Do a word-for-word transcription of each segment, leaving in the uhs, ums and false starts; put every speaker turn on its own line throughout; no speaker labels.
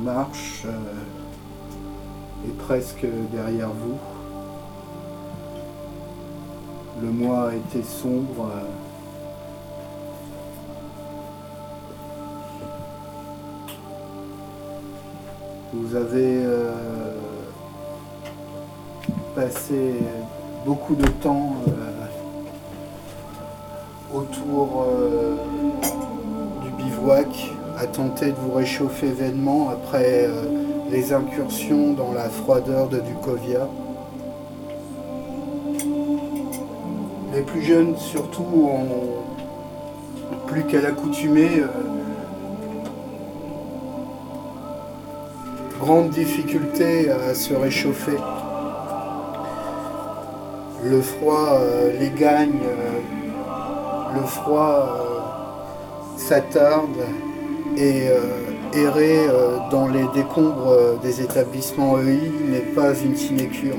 marche euh, est presque derrière vous. Le mois a été sombre. Vous avez euh, passé beaucoup de temps euh, autour euh, du bivouac à tenter de vous réchauffer vainement après euh, les incursions dans la froideur de Dukovia. Les plus jeunes surtout ont plus qu'à l'accoutumée euh, grande difficulté à se réchauffer. Le froid euh, les gagne, euh, le froid euh, s'attarde et euh, errer euh, dans les décombres euh, des établissements E I n'est pas une sinécure.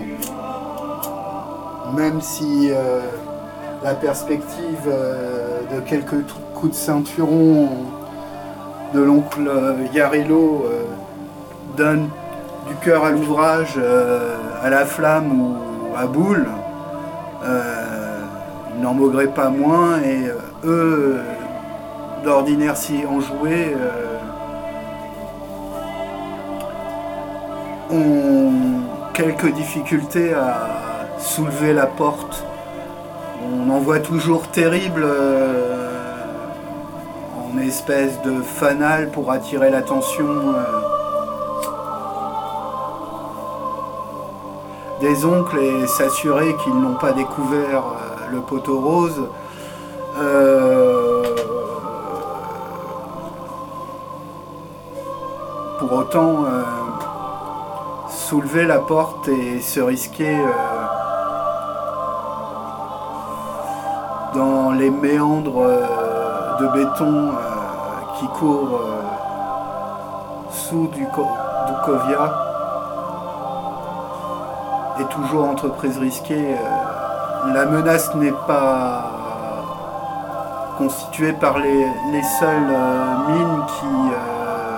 Même si euh, la perspective euh, de quelques coups de ceinturon de l'oncle Yarilo euh, donne du cœur à l'ouvrage, euh, à la flamme ou à boule, euh, ils n'en maugréent pas moins et euh, eux, d'ordinaire s'y enjoués, euh, ont quelques difficultés à soulever la porte. On en voit toujours terrible euh, en espèce de fanal pour attirer l'attention euh, des oncles et s'assurer qu'ils n'ont pas découvert euh, le poteau rose. Euh, pour autant, euh, soulever la porte et se risquer euh, dans les méandres euh, de béton euh, qui courent euh, sous Dukovia est toujours entreprise risquée. La menace n'est pas constituée par les, les seules euh, mines qui euh,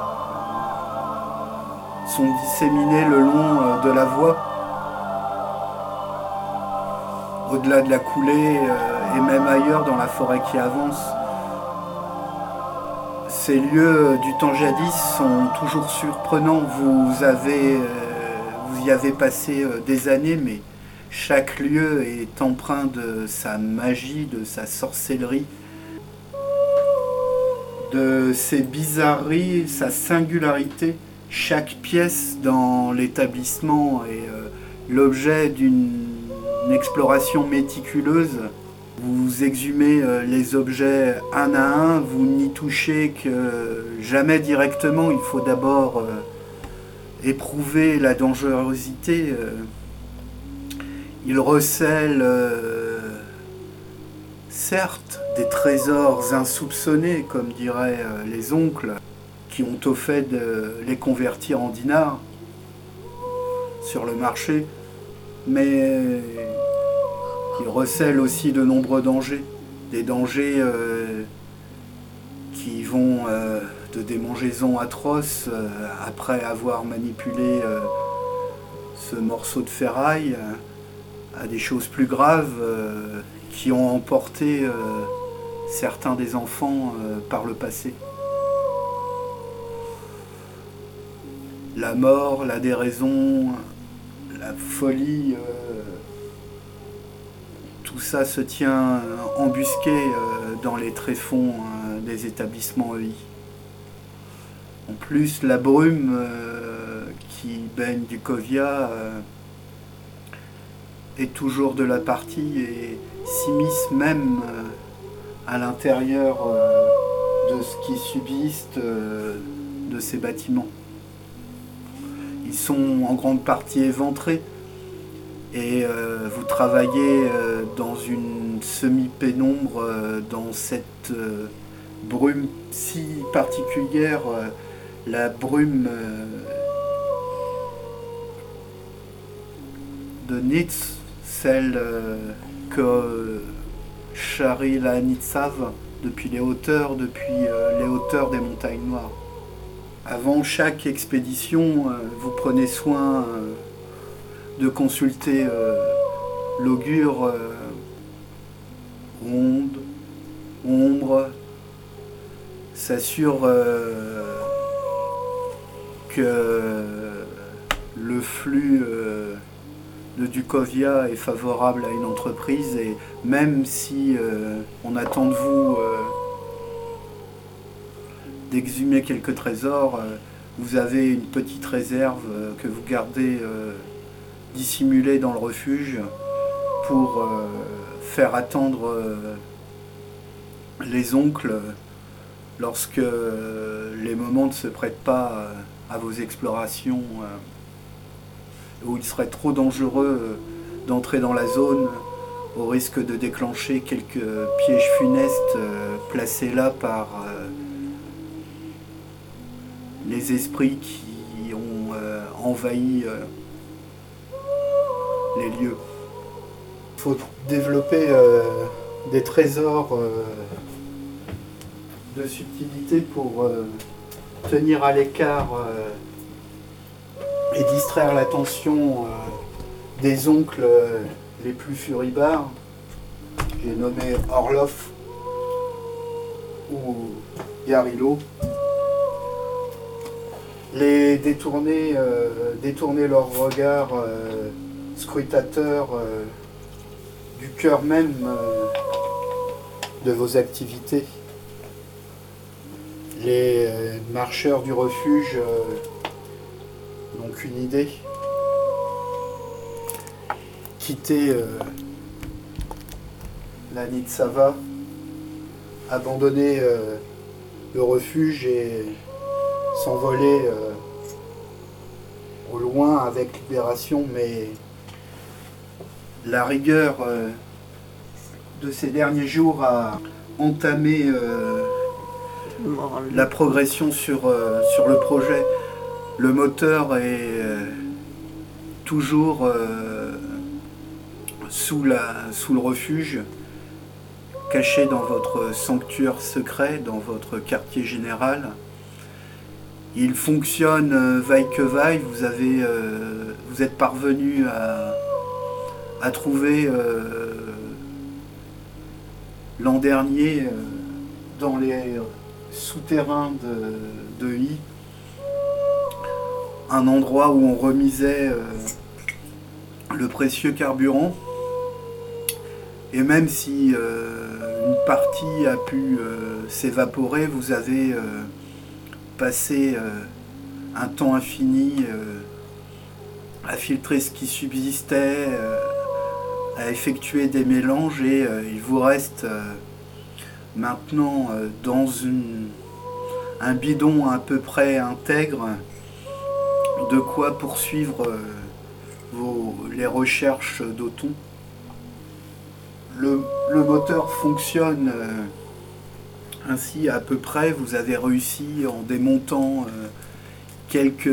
sont disséminées le long euh, de la voie, au-delà de la coulée euh, et même ailleurs dans la forêt qui avance. Ces lieux du temps jadis sont toujours surprenants. Vous avez euh, Vous y avez passé des années, mais chaque lieu est empreint de sa magie, de sa sorcellerie, de ses bizarreries, sa singularité. Chaque pièce dans l'établissement est euh, l'objet d'une exploration méticuleuse. Vous exhumez euh, les objets un à un, vous n'y touchez que jamais directement. Il faut d'abord euh, éprouver la dangerosité. Euh, il recèle euh, certes des trésors insoupçonnés, comme diraient euh, les oncles, qui ont au fait de les convertir en dinars sur le marché, mais il recèle aussi de nombreux dangers, des dangers euh, qui vont euh, de démangeaisons atroces euh, après avoir manipulé euh, ce morceau de ferraille euh, à des choses plus graves euh, qui ont emporté euh, certains des enfants euh, par le passé. La mort, la déraison, la folie, euh, tout ça se tient embusqué euh, dans les tréfonds euh, des établissements E I. En plus, la brume euh, qui baigne Dukovia euh, est toujours de la partie et s'immisce même euh, à l'intérieur euh, de ce qui subsiste euh, de ces bâtiments. Ils sont en grande partie éventrés et euh, vous travaillez euh, dans une semi-pénombre, euh, dans cette euh, brume si particulière, euh, la brume euh, de Nitz, celle euh, que charrie la Nitsave depuis les hauteurs, depuis euh, les hauteurs des montagnes noires. Avant chaque expédition, euh, vous prenez soin euh, de consulter euh, l'augure euh, ronde, ombre, s'assure euh, que le flux euh, de Dukovia est favorable à une entreprise, et même si euh, on attend de vous euh, d'exhumer quelques trésors, euh, vous avez une petite réserve euh, que vous gardez euh, dissimulée dans le refuge pour euh, faire attendre euh, les oncles lorsque euh, les moments ne se prêtent pas euh, à vos explorations, euh, où il serait trop dangereux euh, d'entrer dans la zone au risque de déclencher quelques pièges funestes euh, placés là par euh, les esprits qui ont euh, envahi euh, les lieux. Il faut développer euh, des trésors euh, de subtilité pour euh, tenir à l'écart euh, et distraire l'attention euh, des oncles euh, les plus furibards. J'ai nommé Orloff ou Yarilo. Les détourner, euh, détourner leur regard euh, scrutateur euh, du cœur même euh, de vos activités. Les euh, marcheurs du refuge euh, n'ont qu'une idée. Quitter euh, la Nitsava, abandonner euh, le refuge et s'envoler euh, au loin avec Libération, mais la rigueur euh, de ces derniers jours a entamé euh, la progression sur, euh, sur le projet. Le moteur est euh, toujours euh, sous, la, sous le refuge, caché dans votre sanctuaire secret, dans votre quartier général. Il fonctionne euh, vaille que vaille. Vous, avez, euh, vous êtes parvenu à, à trouver euh, l'an dernier euh, dans les souterrains de, de I un endroit où on remisait euh, le précieux carburant. Et même si euh, une partie a pu euh, s'évaporer, vous avez euh, passé euh, un temps infini euh, à filtrer ce qui subsistait, euh, à effectuer des mélanges, et euh, il vous reste euh, maintenant euh, dans une, un bidon à peu près intègre de quoi poursuivre euh, vos, les recherches d'Othon. Le, le moteur fonctionne euh, ainsi à peu près. Vous avez réussi en démontant euh, quelques,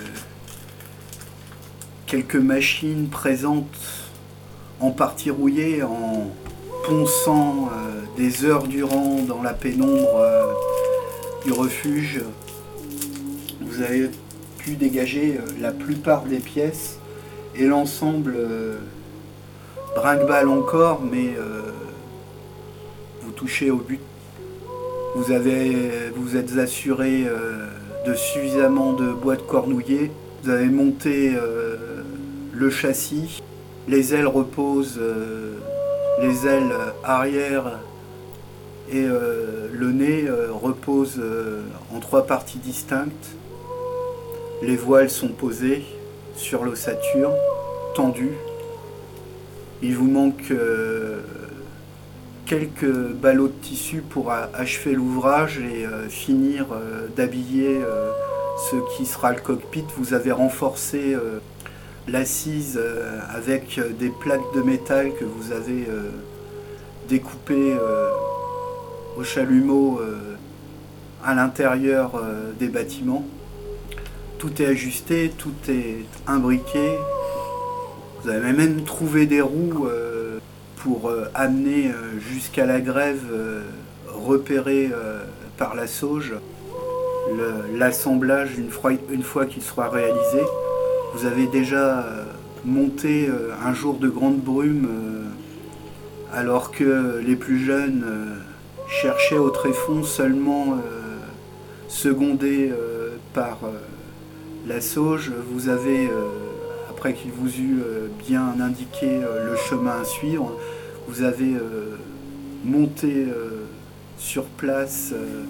quelques machines présentes en partie rouillées, en ponçant euh, des heures durant dans la pénombre euh, du refuge. Vous avez pu dégager euh, la plupart des pièces, et l'ensemble euh, brinque-balle encore, mais euh, vous touchez au but. Vous avez, vous êtes assuré euh, de suffisamment de bois de cornouiller. Vous avez monté euh, le châssis. Les ailes reposent, euh, les ailes arrière et euh, le nez euh, reposent euh, en trois parties distinctes. Les voiles sont posées sur l'ossature, tendues. Il vous manque euh, quelques ballots de tissu pour achever l'ouvrage et euh, finir euh, d'habiller euh, ce qui sera le cockpit. Vous avez renforcé euh, l'assise euh, avec des plaques de métal que vous avez euh, découpées euh, au chalumeau euh, à l'intérieur euh, des bâtiments. Tout est ajusté, tout est imbriqué. Vous avez même trouvé des roues euh, pour euh, amener euh, jusqu'à la grève euh, repérée euh, par la sauge. le, l'assemblage une fois, une fois qu'il sera réalisé. Vous avez déjà euh, monté euh, un jour de grande brume euh, alors que les plus jeunes euh, cherchaient au tréfonds seulement euh, secondés euh, par euh, la sauge. Vous avez, euh, après qu'il vous eut euh, bien indiqué euh, le chemin à suivre, vous avez euh, monté euh, sur place euh,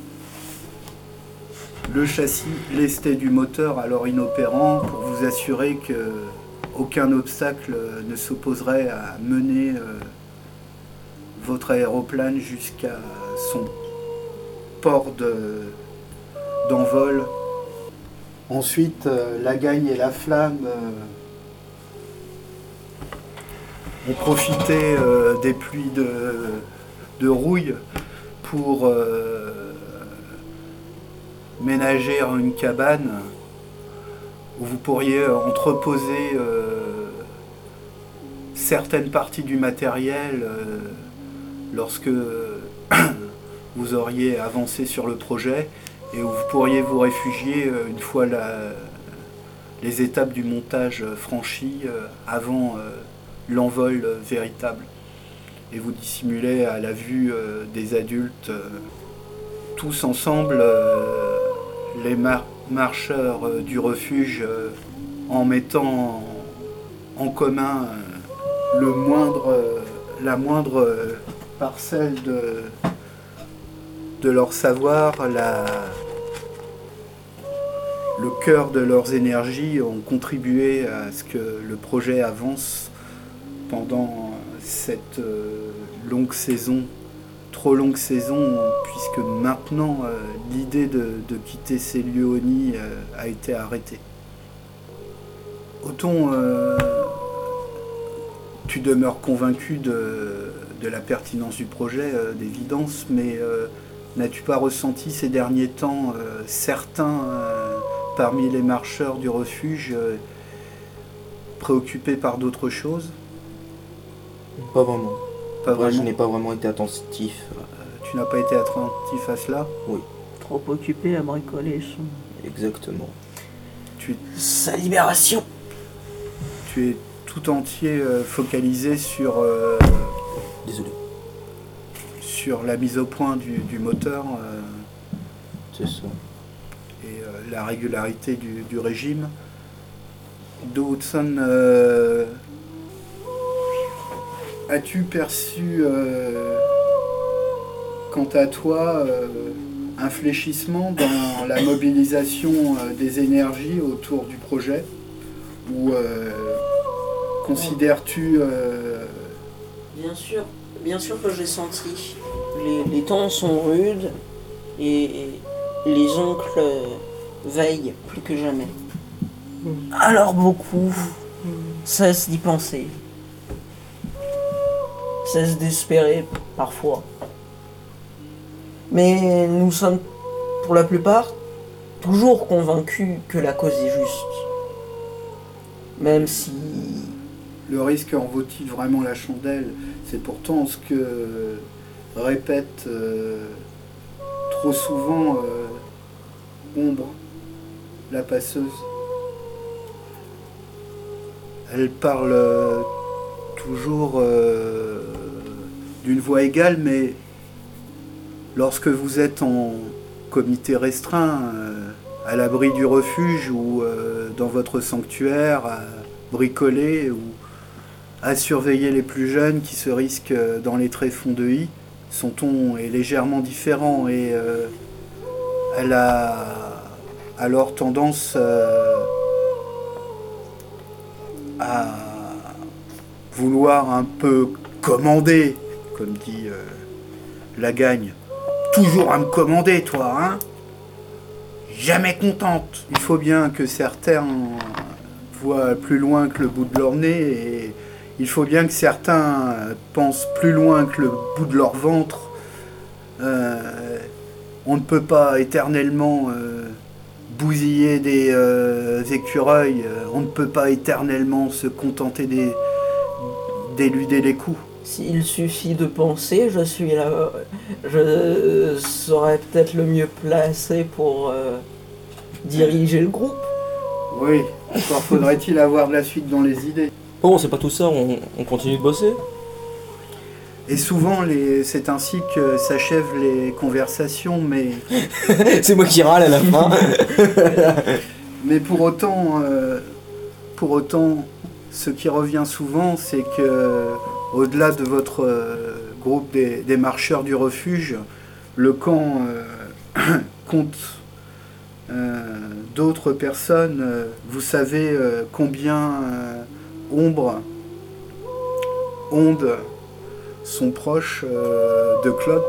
le châssis lesté du moteur alors inopérant pour vous assurer qu'aucun obstacle ne s'opposerait à mener euh, votre aéroplane jusqu'à son port de, d'envol. Ensuite, euh, la Gagne et la Flamme euh, ont profité euh, des pluies de, de rouille pour euh, ménager une cabane où vous pourriez entreposer euh, certaines parties du matériel euh, lorsque vous auriez avancé sur le projet et où vous pourriez vous réfugier euh, une fois la, les étapes du montage franchies euh, avant euh, l'envol euh, véritable. Et vous dissimulez à la vue euh, des adultes euh, tous ensemble euh, les mar- marcheurs euh, du refuge euh, en mettant en, en commun euh, le moindre, euh, la moindre euh, parcelle de, de leur savoir, la, le cœur de leurs énergies ont contribué à ce que le projet avance pendant cette euh, longue saison. Trop longue saison, puisque maintenant euh, l'idée de, de quitter Célioni euh, a été arrêtée. Othon, euh, tu demeures convaincu de, de la pertinence du projet, euh, d'évidence, mais euh, n'as-tu pas ressenti ces derniers temps euh, certains euh, parmi les marcheurs du refuge euh, préoccupés par d'autres choses ?
Pas vraiment.
Pas
Moi,
vraiment.
je n'ai pas vraiment été attentif.
Tu n'as pas été attentif à cela ?
Oui,
Trop occupé à bricoler son...
exactement.
Tu,
Sa libération.
tu es tout entier euh, focalisé sur, euh,
Désolé.
sur la mise au point du, du moteur euh,
C'est ça.
et euh, la régularité du, du régime. Do Hudson, euh, as-tu perçu, euh, quant à toi, euh, un fléchissement dans la mobilisation euh, des énergies autour du projet ? Ou euh, considères-tu... euh,
Bien sûr, bien sûr que j'ai senti. Les, les temps sont rudes et, et les oncles euh, veillent plus que jamais. Alors beaucoup cessent d'y penser. Cessent d'espérer parfois. Mais nous sommes, pour la plupart, toujours convaincus que la cause est juste. Même si...
Le risque en vaut-il vraiment la chandelle ? C'est pourtant ce que répète euh, trop souvent euh, Ombre, la passeuse. Elle parle euh, toujours euh, d'une voix égale, mais lorsque vous êtes en comité restreint, euh, à l'abri du refuge ou euh, dans votre sanctuaire, à bricoler ou à surveiller les plus jeunes qui se risquent dans les tréfonds de I, son ton est légèrement différent et euh, elle a alors tendance euh, à vouloir un peu commander, comme dit euh, la Gagne. Toujours à me commander, toi, hein ? Jamais contente. Il faut bien que certains voient plus loin que le bout de leur nez et il faut bien que certains pensent plus loin que le bout de leur ventre. Euh, on ne peut pas éternellement euh, bousiller des euh, écureuils, on ne peut pas éternellement se contenter des, d'éluder les coups.
S'il suffit de penser, je suis là. Je serais peut-être le mieux placé pour euh, diriger le groupe.
Oui, encore faudrait-il avoir de la suite dans les idées.
Bon, c'est pas tout ça, on, on continue de bosser.
Et souvent, les... c'est ainsi que s'achèvent les conversations, mais,
C'est moi qui râle à la fin.
mais pour autant, euh, pour autant, ce qui revient souvent, c'est que, au-delà de votre euh, groupe des, des marcheurs du refuge, le camp euh, compte euh, d'autres personnes. Euh, vous savez euh, combien euh, Ombre, Onde sont proches euh, de Claude.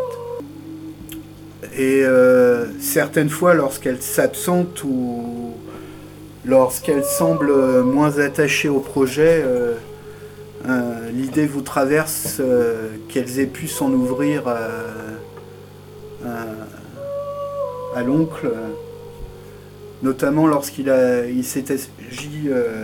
Et euh, certaines fois, lorsqu'elle s'absente ou lorsqu'elle semble moins attachée au projet, euh, euh, l'idée vous traverse euh, qu'elles aient pu s'en ouvrir à, à, à l'oncle, euh, notamment lorsqu'il a, il s'est agi euh,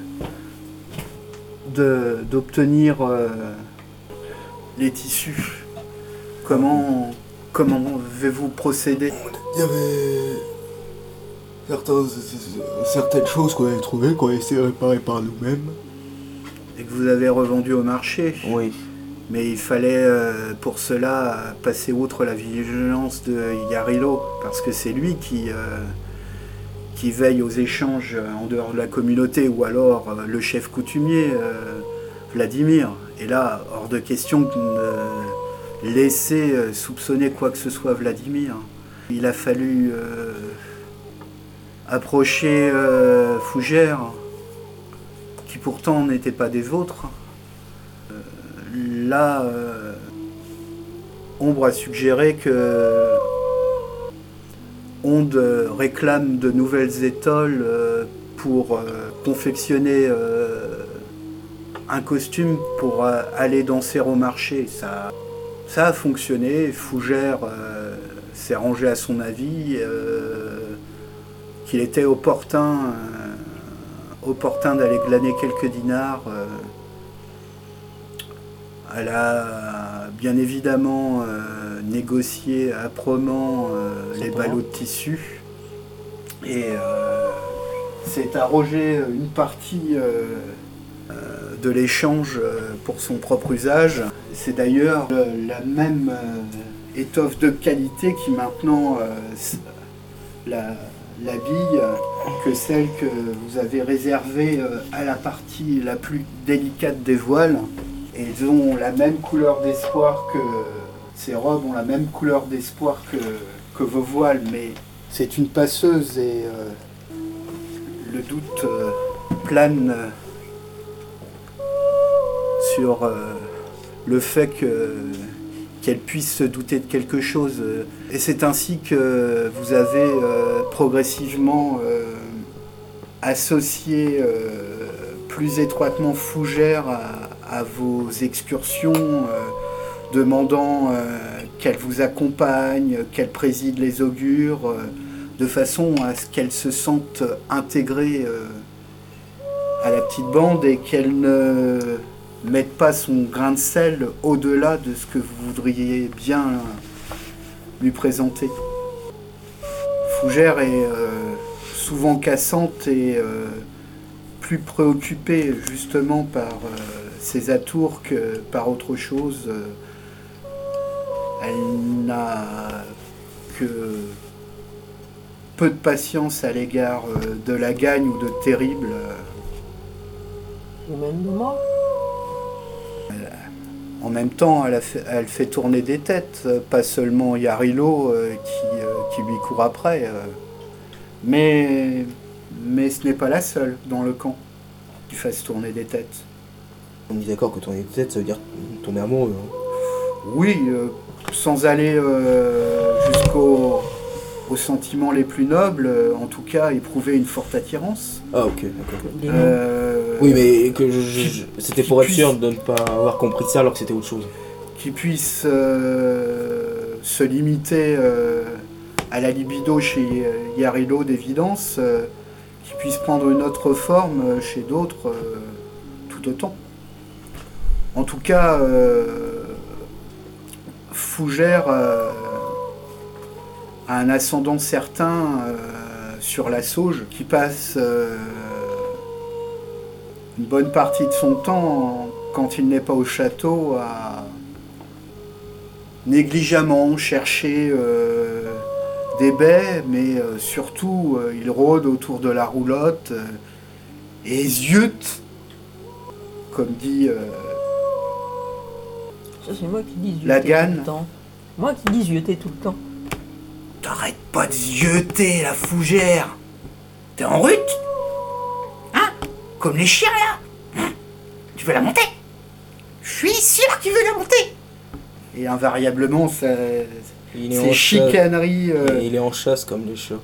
de, d'obtenir euh, les tissus. Comment, comment avez-vous procédé?
Il y avait certains, certaines choses qu'on avait trouvées, qu'on a essayé de réparer par nous-mêmes.
Et que vous avez revendu au marché.
Oui.
Mais il fallait euh, pour cela passer outre la vigilance de Yarilo, parce que c'est lui qui, euh, qui veille aux échanges en dehors de la communauté, ou alors euh, le chef coutumier, euh, Vladimir. Et là, hors de question de laisser euh, soupçonner quoi que ce soit Vladimir. Il a fallu euh, approcher euh, Fougère, qui pourtant n'était pas des vôtres. Euh, là, euh, Ombre a suggéré que Onde réclame de nouvelles étoiles euh, pour euh, confectionner euh, un costume pour euh, aller danser au marché. Ça, ça a fonctionné. Fougère euh, s'est rangé à son avis, euh, qu'il était opportun, euh, opportun d'aller glaner quelques dinars. Euh, elle a bien évidemment euh, négocié âprement euh, les ballots de tissu et euh, s'est arrogé une partie euh, euh, de l'échange euh, pour son propre usage. C'est d'ailleurs euh, la même euh, étoffe de qualité qui maintenant euh, la, l'habille que celle que vous avez réservée euh, à la partie la plus délicate des voiles. Et ils ont la même couleur d'espoir que... Ces robes ont la même couleur d'espoir que, que vos voiles, mais c'est une passeuse et euh, le doute euh, plane euh, sur euh, le fait que, qu'elle puisse se douter de quelque chose. Et c'est ainsi que vous avez euh, progressivement euh, associé euh, plus étroitement Fougère à, à vos excursions, euh, demandant euh, qu'elle vous accompagne, qu'elle préside les augures, euh, de façon à ce qu'elle se sente intégrée euh, à la petite bande et qu'elle ne mette pas son grain de sel au-delà de ce que vous voudriez bien lui présenter. Fougère est euh, souvent cassante et euh, plus préoccupée justement par euh, ses atours que par autre chose. Euh, Elle n'a que peu de patience à l'égard de la gagne ou de terrible.
Ou même de moi.
En même temps, elle, a fait, elle fait tourner des têtes, pas seulement Yarilo euh, qui, euh, qui lui court après. Euh. Mais, mais ce n'est pas la seule dans le camp qui fasse tourner des têtes.
On est d'accord que tourner des têtes, ça veut dire tomber amoureux. Hein.
Oui, euh, sans aller euh, jusqu'aux aux sentiments les plus nobles, euh, en tout cas éprouver une forte attirance.
Ah ok, d'accord.
Euh,
Oui mais que je, je- je- c'était pour être
puisse-
sûr de ne pas avoir compris ça alors que c'était autre chose.
qui puisse euh, se limiter euh, à la libido chez euh, Yarilo d'évidence, euh, qui puisse prendre une autre forme euh, chez d'autres, euh, tout autant. En tout cas, euh, Fougère euh, a un ascendant certain euh, sur la Sauge, qui passe euh, une bonne partie de son temps, quand il n'est pas au château, à négligemment chercher euh, des baies, mais euh, surtout, euh, il rôde autour de la roulotte euh, et ziote, comme dit euh,
Ça, c'est moi qui dis zioter
La
tout
Gane.
le temps. Moi qui dis zioter tout le temps.
T'arrêtes pas de zioter, la Fougère. T'es en rut? Hein? Comme les chiens, là? Hein? Tu veux la monter? Je suis sûr qu'il veut la monter. Et invariablement, ça,
Il est
ces
en
chicaneries...
chasse.
euh,
Il est en chasse comme les chats.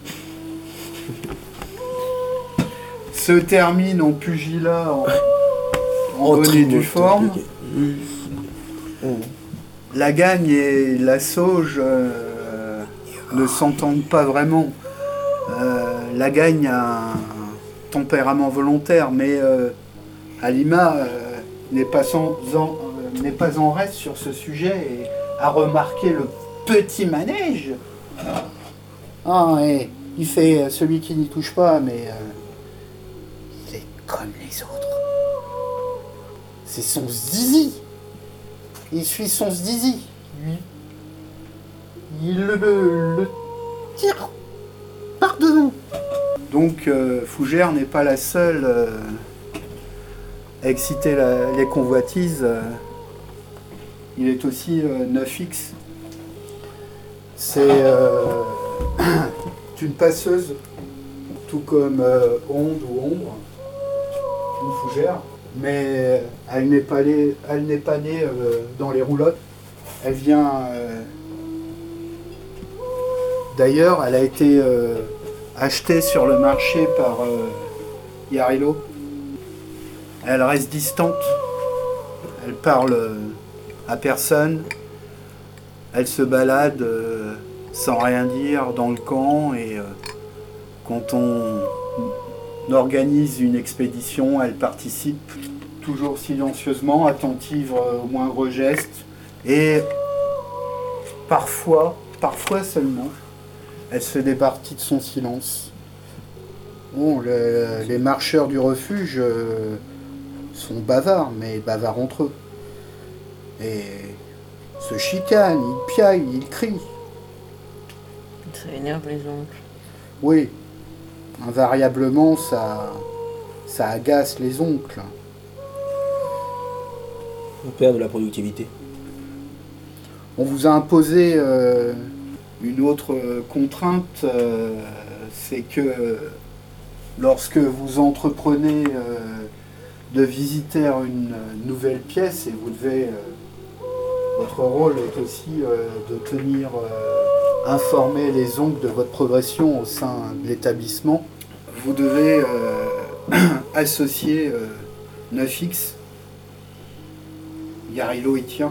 se terminent en pugilat, en, en
Oh,
bonne et
très
due
beau,
forme.
ok. Oh.
La Gagne et la Sauge euh, ne s'entendent pas vraiment. Euh, la Gagne a un tempérament volontaire, mais euh, Alima euh, n'est pas, sans, en, euh, n'est pas en reste sur ce sujet et a remarqué le petit manège. Ah, ouais, il fait celui qui n'y touche pas, mais euh, il est comme les autres. C'est son zizi. Il suit son zizi. Lui. Il le, le tire par devant. Donc euh, Fougère n'est pas la seule euh, à exciter la- les convoitises. euh. Il est aussi euh, neuf X. C'est euh, une passeuse, tout comme euh, Onde ou Ombre, une Fougère. Mais elle n'est pas née, elle n'est pas née euh, dans les roulottes. Elle vient... euh, D'ailleurs, elle a été euh, achetée sur le marché par euh, Yarilo. Elle reste distante. Elle parle euh, à personne. Elle se balade euh, sans rien dire dans le camp. Et euh, quand on organise une expédition, elle participe toujours silencieusement, attentive euh, au moindre geste. Et parfois, parfois seulement, elle se départit de son silence. Bon, le- les marcheurs du refuge euh, sont bavards, mais bavards entre eux. Et se chicanent, ils piaillent, ils crient.
Ça énerve les oncles.
Oui, invariablement, ça, ça agace les oncles.
On perd de la productivité.
On vous a imposé euh, une autre euh, contrainte, euh, c'est que euh, lorsque vous entreprenez euh, de visiter une euh, nouvelle pièce, et vous devez, euh, votre rôle est aussi euh, de tenir euh, informer les oncles de votre progression au sein de l'établissement, vous devez euh, associer euh, neuf X. Yarilo y tient.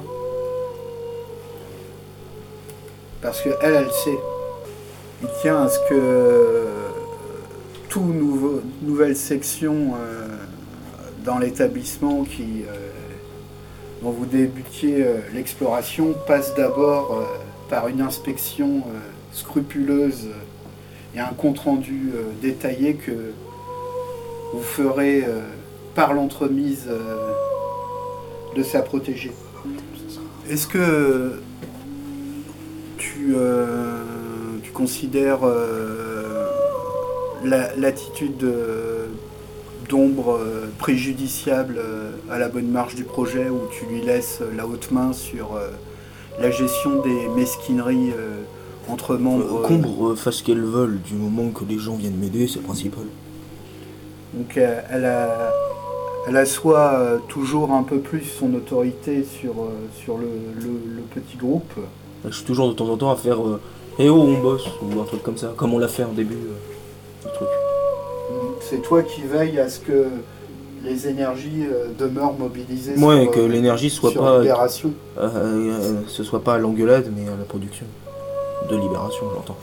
Parce que elle, elle sait. Il tient à ce que euh, toute nouveau, nouvelle section euh, dans l'établissement qui, euh, dont vous débutiez euh, l'exploration passe d'abord euh, par une inspection euh, scrupuleuse euh, et un compte-rendu euh, détaillé que vous ferez euh, par l'entremise euh, de sa protégée. Est-ce que tu, euh, tu considères euh, la- l'attitude euh, d'ombre euh, préjudiciable euh, à la bonne marche du projet, où tu lui laisses la haute main sur euh, la gestion des mesquineries euh, entre membres euh,
Combre fasse ce qu'elle veulent, du moment que les gens viennent m'aider, c'est le principal.
Donc euh, elle, a, elle assoit euh, toujours un peu plus son autorité sur, euh, sur le, le- le petit groupe.
Je suis toujours de temps en temps à faire euh, Eh oh, on bosse, ou un truc comme ça, comme on l'a fait en début. euh, du truc.
C'est toi qui veilles à ce que les énergies euh, demeurent mobilisées
Ouais,
sur,
que
euh,
l'énergie soit
sur
pas.
Libération.
Euh, euh, ce soit pas à l'engueulade, mais à la production. De libération, j'entends.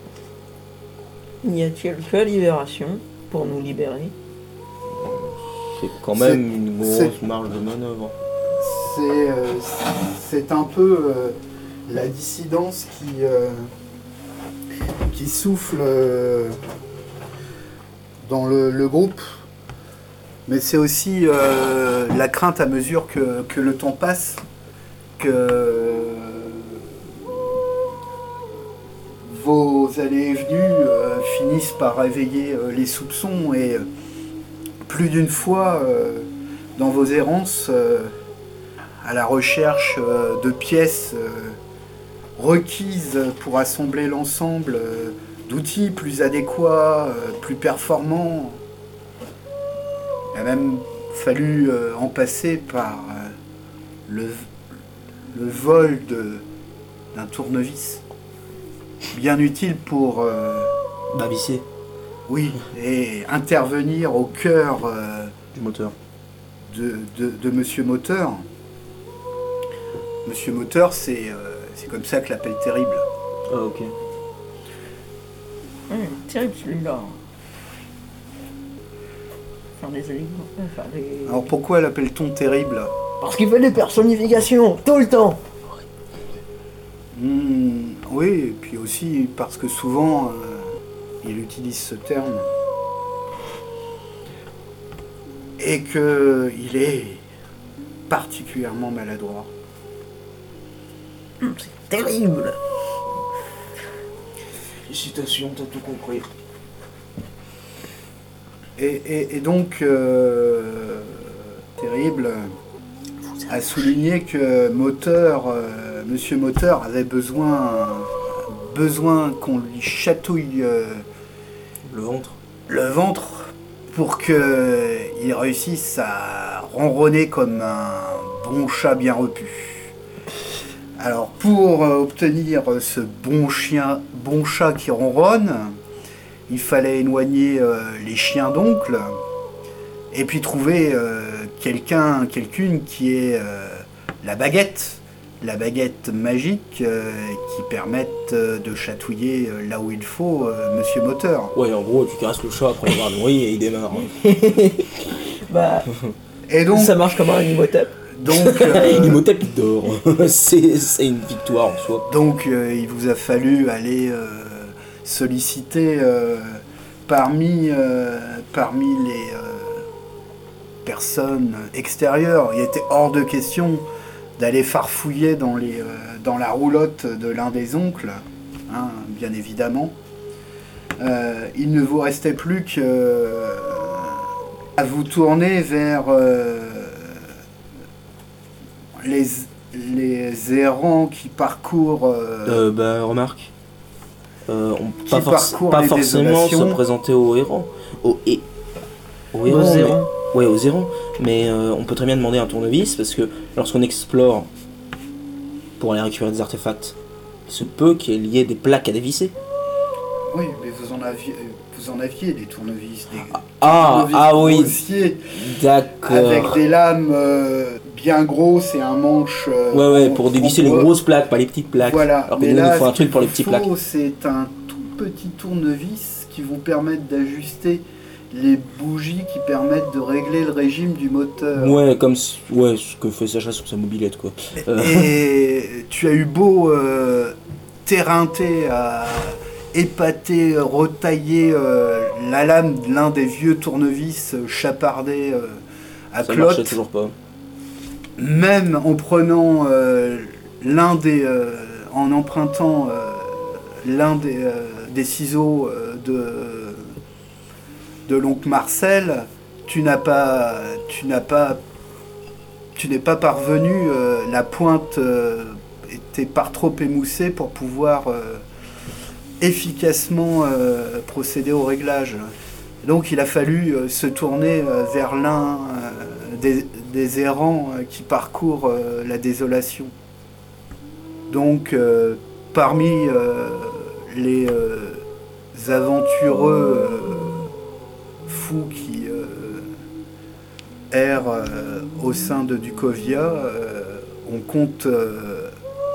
Y a-t-il que Libération pour nous libérer?
C'est quand même
C'est-
une grosse
c'est-
marge de manœuvre.
C'est euh, c'est un peu euh, la dissidence qui, euh, qui souffle euh, dans le, le groupe. Mais c'est aussi euh, la crainte à mesure que, que le temps passe, que vos allées et venues euh, finissent par réveiller euh, les soupçons. Et euh, plus d'une fois, euh, dans vos errances, euh, à la recherche euh, de pièces euh, requises pour assembler l'ensemble euh, d'outils plus adéquats, euh, plus performants. Il a même fallu euh, en passer par euh, le, le vol de- d'un tournevis, bien utile pour, euh,
Babissé
oui, et intervenir au cœur euh,
du moteur.
de, de, de Monsieur Moteur. Monsieur Moteur, c'est euh, c'est comme ça que l'appelle Terrible.
Ah ok.
Hum, terrible celui-là. Faire des aliments, faire des...
Alors pourquoi l'appelle-t-on Terrible?
Parce qu'il fait des personnifications, tout le temps.
Hmm, oui, et puis aussi parce que souvent, euh, il utilise ce terme. Et qu'il est particulièrement maladroit.
Hum, c'est terrible.
Félicitations, t'as tout compris.
Et, et- et donc, euh, Terrible a souligné que Moteur, euh, Monsieur Moteur avait besoin, besoin qu'on lui chatouille euh,
Le ventre.
le ventre pour qu'il réussisse à ronronner comme un bon chat bien repu. Alors, pour euh, obtenir ce bon chien, bon chat qui ronronne, il fallait éloigner euh, les chiens d'oncle et puis trouver euh, quelqu'un, quelqu'une qui ait euh, la baguette, la baguette magique euh, qui permette euh, de chatouiller euh, là où il faut euh, Monsieur Moteur.
Ouais, en gros, tu caresses le chat après avoir nourri et il démarre.
Bah,
Et donc,
ça marche comme un Imhotep.
donc,
Et
euh,
l'Imhotep il dort. c'est c'est une victoire en soi.
donc euh, il vous a fallu aller euh, solliciter euh, parmi, euh, parmi les euh, personnes extérieures. Il était hors de question d'aller farfouiller dans, les, euh, dans la roulotte de l'un des oncles, hein, bien évidemment. Euh, il ne vous restait plus que euh, à vous tourner vers euh, les, les errants qui parcourent euh,
Euh, bah, remarque. Euh, on,
Qui
pas, forc-
parcourt
pas
les
forcément se
désolations.
présenter aux errants. Aux, et, aux errants,
Aux
mais-
errants.
Ouais, aux errants. Mais euh, on peut très bien demander un tournevis parce que lorsqu'on explore pour aller récupérer des artefacts, il se peut qu'il y ait des plaques à dévisser.
Oui, mais vous en aviez, vous en aviez des tournevis, des
Ah,
tournevis
ah oui,
grossiers, avec
d'accord.
des lames euh, bien grosses et un manche. euh,
Ouais, ouais,
en-
pour
en
dévisser les
bois.
grosses plaques, pas les petites plaques.
Voilà,
Alors que
mais
nous, il
là,
nous faut un
ce
truc pour les
qu'il
petites plaques.
faut, c'est un tout petit tournevis qui vont permettre d'ajuster les bougies qui permettent de régler le régime du moteur.
Ouais, comme ce- ouais, ce que fait Sacha sur sa mobilette, quoi. Euh,
Et tu as eu beau euh, t'éreinter à épater, retailler euh, la lame de l'un des vieux tournevis euh, chapardés euh, à
ça marchait
clotte,
toujours pas.
même en prenant euh, l'un des, euh, en empruntant euh, l'un des, euh, des ciseaux euh, de de l'oncle Marcel, tu n'as pas, tu n'as pas, tu n'es pas parvenu, euh, la pointe euh, était par trop émoussée pour pouvoir euh, efficacement euh, procéder au réglage. Donc il a fallu euh, se tourner euh, vers l'un euh, des, des errants euh, qui parcourent euh, la désolation. Donc euh, parmi euh, les euh, aventureux euh, fous qui euh, errent euh, au sein de Dukovia, euh, on compte euh,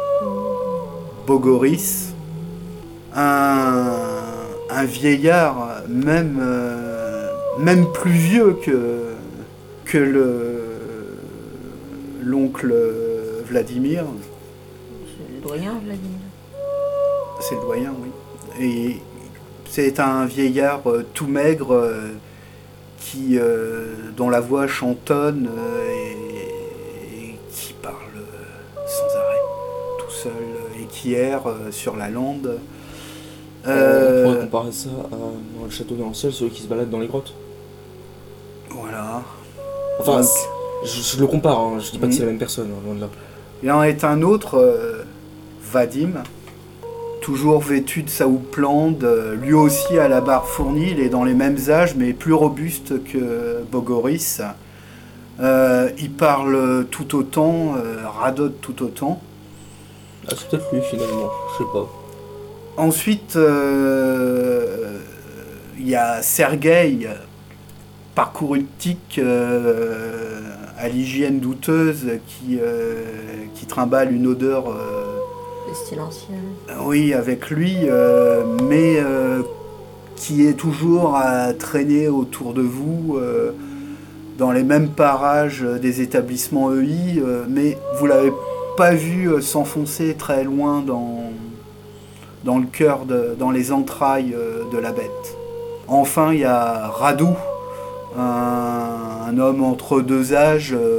Bogoris, un, un vieillard même, euh, même plus vieux que, que le l'oncle Vladimir,
C'est le doyen, Vladimir.
c'est le doyen, oui, et c'est un vieillard euh, tout maigre euh, qui, euh, dont la voix chantonne euh, et, et qui parle euh, sans arrêt, tout seul, euh, et qui erre euh, sur la lande.
Euh, on pourrait
Euh,
comparer ça à dans le château dans le ciel, celui qui se balade dans les grottes.
voilà.
Enfin,
Donc,
je, je le compare, hein, je dis pas
oui.
que c'est la même personne, hein, loin de là.
Il en est un autre, euh, Vadim, toujours vêtu de sa houppelande, euh, lui aussi à la barbe fournie, il est dans les mêmes âges mais plus robuste que Bogoris. Euh, il parle tout autant, euh, radote tout autant.
Ah, c'est peut-être lui finalement, je sais pas.
Ensuite, euh, il y a Sergueï, parcours uptique euh, à l'hygiène douteuse, qui, euh, qui trimballe une odeur, euh,
Pestilentiel.
oui, avec lui, euh, mais euh, qui est toujours à traîner autour de vous, euh, dans les mêmes parages des établissements E I, euh, mais vous l'avez pas vu euh, s'enfoncer très loin dans, dans le cœur, de, dans les entrailles euh, de la bête. Enfin, il y a Radou, un, un homme entre deux âges, euh,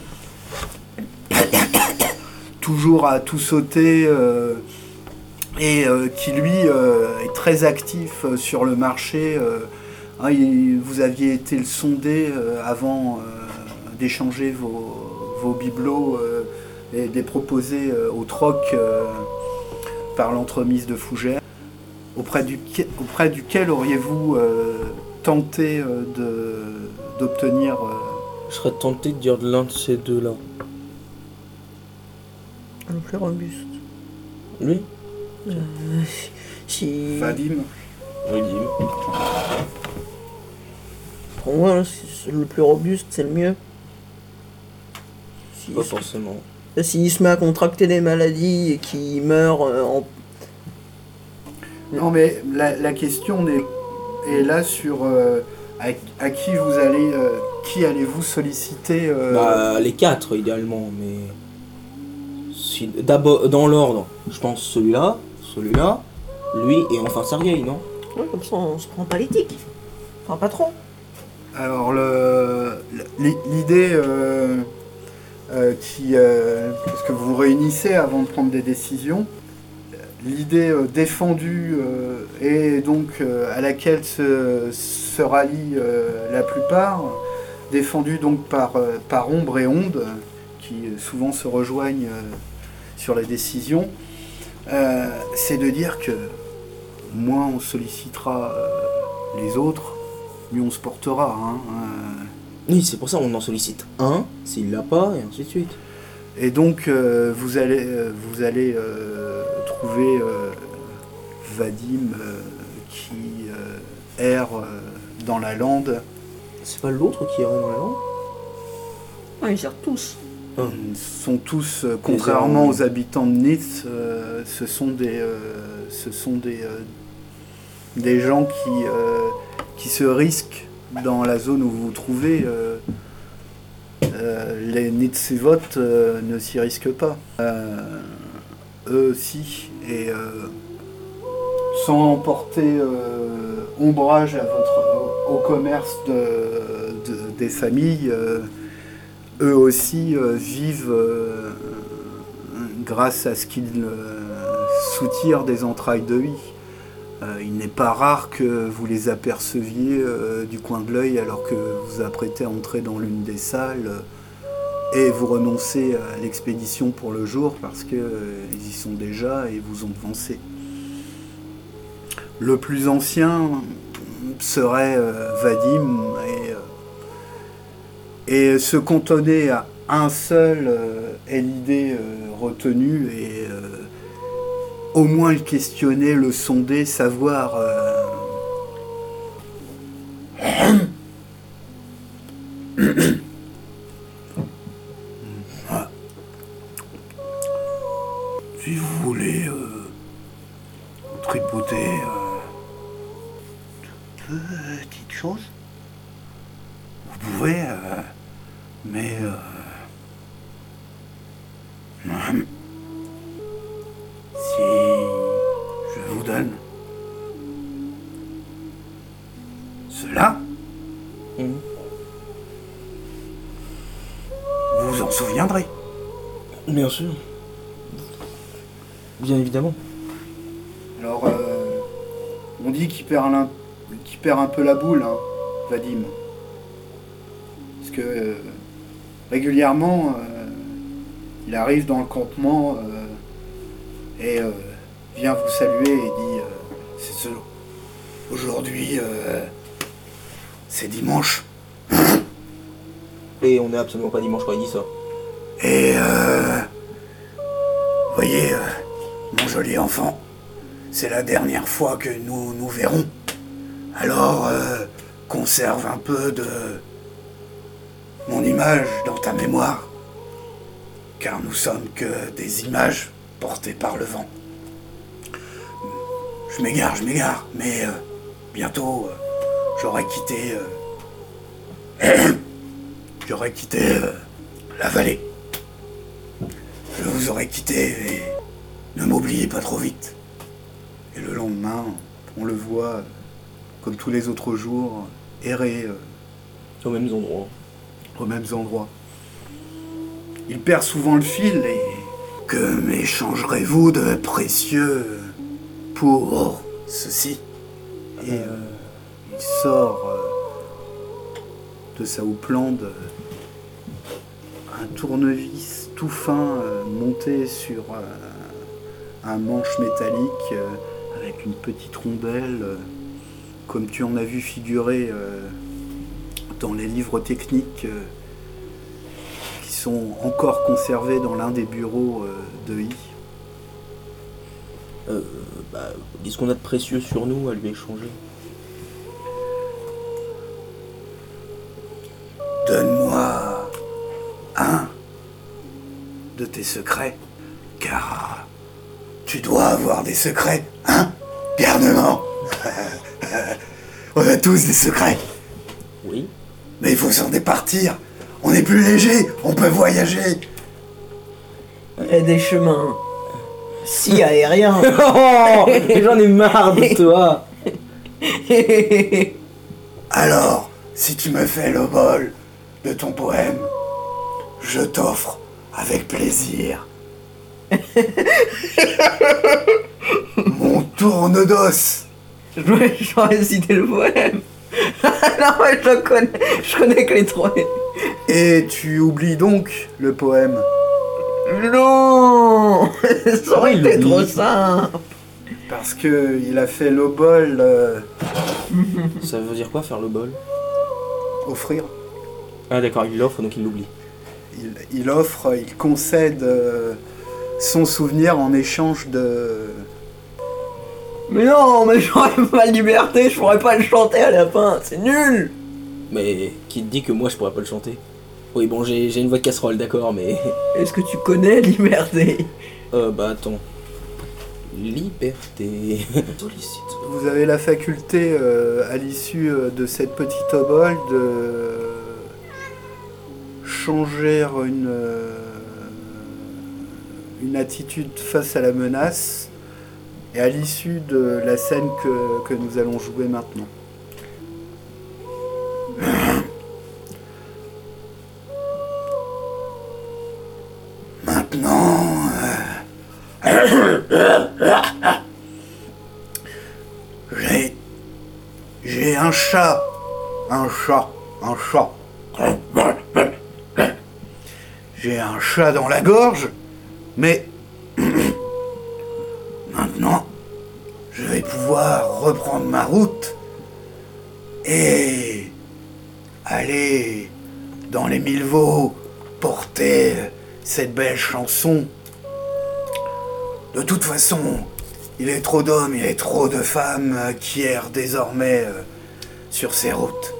toujours à tout sauter, euh, et euh, qui lui euh, est très actif euh, sur le marché. euh, hein, il- vous aviez été le sonder euh, avant euh, d'échanger vos, vos bibelots euh, et de les proposer euh, au troc euh, par l'entremise de Fougères, auprès, duquel, auprès duquel auriez-vous euh, tenté euh, de- d'obtenir euh,
Je serais tenté de dire de l'un de ces deux-là.
Le plus robuste.
Lui
Euh, si...
Vadim?
Oui, dis.
Pour moi, c'est- le plus robuste, c'est le mieux. Si-
Pas forcément.
S'il se met à contracter des maladies et qu'il meurt euh, en...
Non, mais la, la question est, est là sur euh, à, à qui vous allez, euh, qui allez-vous solliciter euh,
Bah, les quatre idéalement, mais. Si, d'abord, dans l'ordre, je pense celui-là, celui-là, lui et enfin Sergueï, non?
Ouais, comme ça, on se prend pas l'éthique. Enfin, pas trop.
Alors, le- l'idée euh, euh, qui, euh, parce que vous vous réunissez avant de prendre des décisions, l'idée euh, défendue euh, et donc euh, à laquelle se, se rallient euh, la plupart, défendue donc par, euh, par Ombre et Onde, qui souvent se rejoignent euh, sur les décisions, euh, c'est de dire que moins on sollicitera euh, les autres, mieux on se portera. Hein, euh.
Oui, c'est pour ça qu'on en sollicite un, s'il l'a pas, et ainsi de suite.
Et donc euh, vous allez, euh, vous allez euh, trouver euh, Vadim euh, qui euh, erre euh, dans la lande.
C'est pas l'autre qui est dans la langue?
Ah, ils servent tous.
Ah.
Ils sont tous, euh, contrairement
errants.
aux habitants de Nice, euh, ce sont des, euh, ce sont des, euh, des gens qui, euh, qui se risquent dans la zone où vous vous trouvez. euh, euh, les Nitsevotes euh, ne s'y risquent pas. Euh, eux aussi. Et euh, sans porter euh, ombrage à votre, au commerce de, de- des familles, euh, eux aussi euh, vivent euh, grâce à ce qu'ils euh, soutirent des entrailles de vie. Euh, il n'est pas rare que vous les aperceviez euh, du coin de l'œil alors que vous vous apprêtez à entrer dans l'une des salles euh, et vous renoncez à l'expédition pour le jour parce qu'ils y sont déjà et vous ont devancé. Le plus ancien serait euh, Vadim et, euh, et se cantonner à un seul euh, est l'idée euh, retenue et euh, au moins le questionner, le sonder, savoir euh, ah. Si vous voulez euh, tripoter euh, de petites choses, vous pouvez euh, Si je vous donne cela,
Mhm.
vous vous en souviendrez.
Bien sûr. Bien évidemment.
Alors, euh, on dit qu'il perd, l'un- qu'il perd un peu la boule, hein, Vadim. Parce que euh, régulièrement, euh, il arrive dans le campement euh, et euh, vient vous saluer et dit euh, c'est ce aujourd'hui, euh, c'est dimanche.
Et on n'est absolument pas dimanche quand il dit ça.
Et euh, voyez, euh, mon joli enfant, c'est la dernière fois que nous nous verrons. Alors, euh, conserve un peu de mon image dans ta mémoire, car nous sommes que des images portées par le vent. Je m'égare, je m'égare, mais euh, bientôt, euh, j'aurai quitté... euh, j'aurai quitté euh, la vallée. Je vous aurai quitté et ne m'oubliez pas trop vite. Et le lendemain, on le voit, euh, comme tous les autres jours, errer euh,
Aux mêmes endroits.
aux mêmes endroits. Il perd souvent le fil et... Que m'échangerez-vous de précieux pour ceci? Et euh, il sort euh, de sa houppelande euh, un tournevis tout fin euh, monté sur euh, un manche métallique euh, avec une petite rondelle, euh, comme tu en as vu figurer euh, dans les livres techniques euh, qui sont encore conservés dans l'un des bureaux euh, de I.
Euh, bah, dis ce qu'on a de précieux sur nous à lui échanger.
Donne-moi un de tes secrets, car tu dois avoir des secrets, hein, garnement. On a tous des secrets,
Oui.
mais il faut s'en départir. On est plus léger, on peut voyager.
Il y a des chemins si aériens.
Oh, j'en ai marre de toi.
Alors, si tu me fais le bol de ton poème, je t'offre avec plaisir mon tourne d'os.
Je j'aurais cité le poème. Non, mais je connais, je connais que les trois.
Et tu oublies donc le poème.
Non, ça aurait
il
été
oublie.
trop simple.
Parce que il a fait le bol euh,
Ça veut dire quoi faire le bol?
offrir.
Ah d'accord, il l'offre donc il l'oublie.
Il, il offre, il concède euh, son souvenir en échange de...
Mais non, mais j'aurais ma liberté, je pourrais pas le chanter à la fin, c'est nul.
Mais qui te dit que moi je pourrais pas le chanter? Oui bon j'ai j'ai une voix de casserole d'accord mais...
Est-ce que tu connais liberté?
Euh bah attends. Liberté. Sollicite.
Vous avez la faculté euh, à l'issue euh, de cette petite obole de changer une, euh, une attitude face à la menace et à l'issue de la scène que, que nous allons jouer maintenant. Maintenant, euh, j'ai, j'ai un chat, un chat, un chat. J'ai un chat dans la gorge, mais maintenant, je vais pouvoir reprendre ma route et aller dans les mille veaux porter cette belle chanson. De toute façon, il est trop d'hommes, il est trop de femmes qui errent désormais euh, sur ces routes.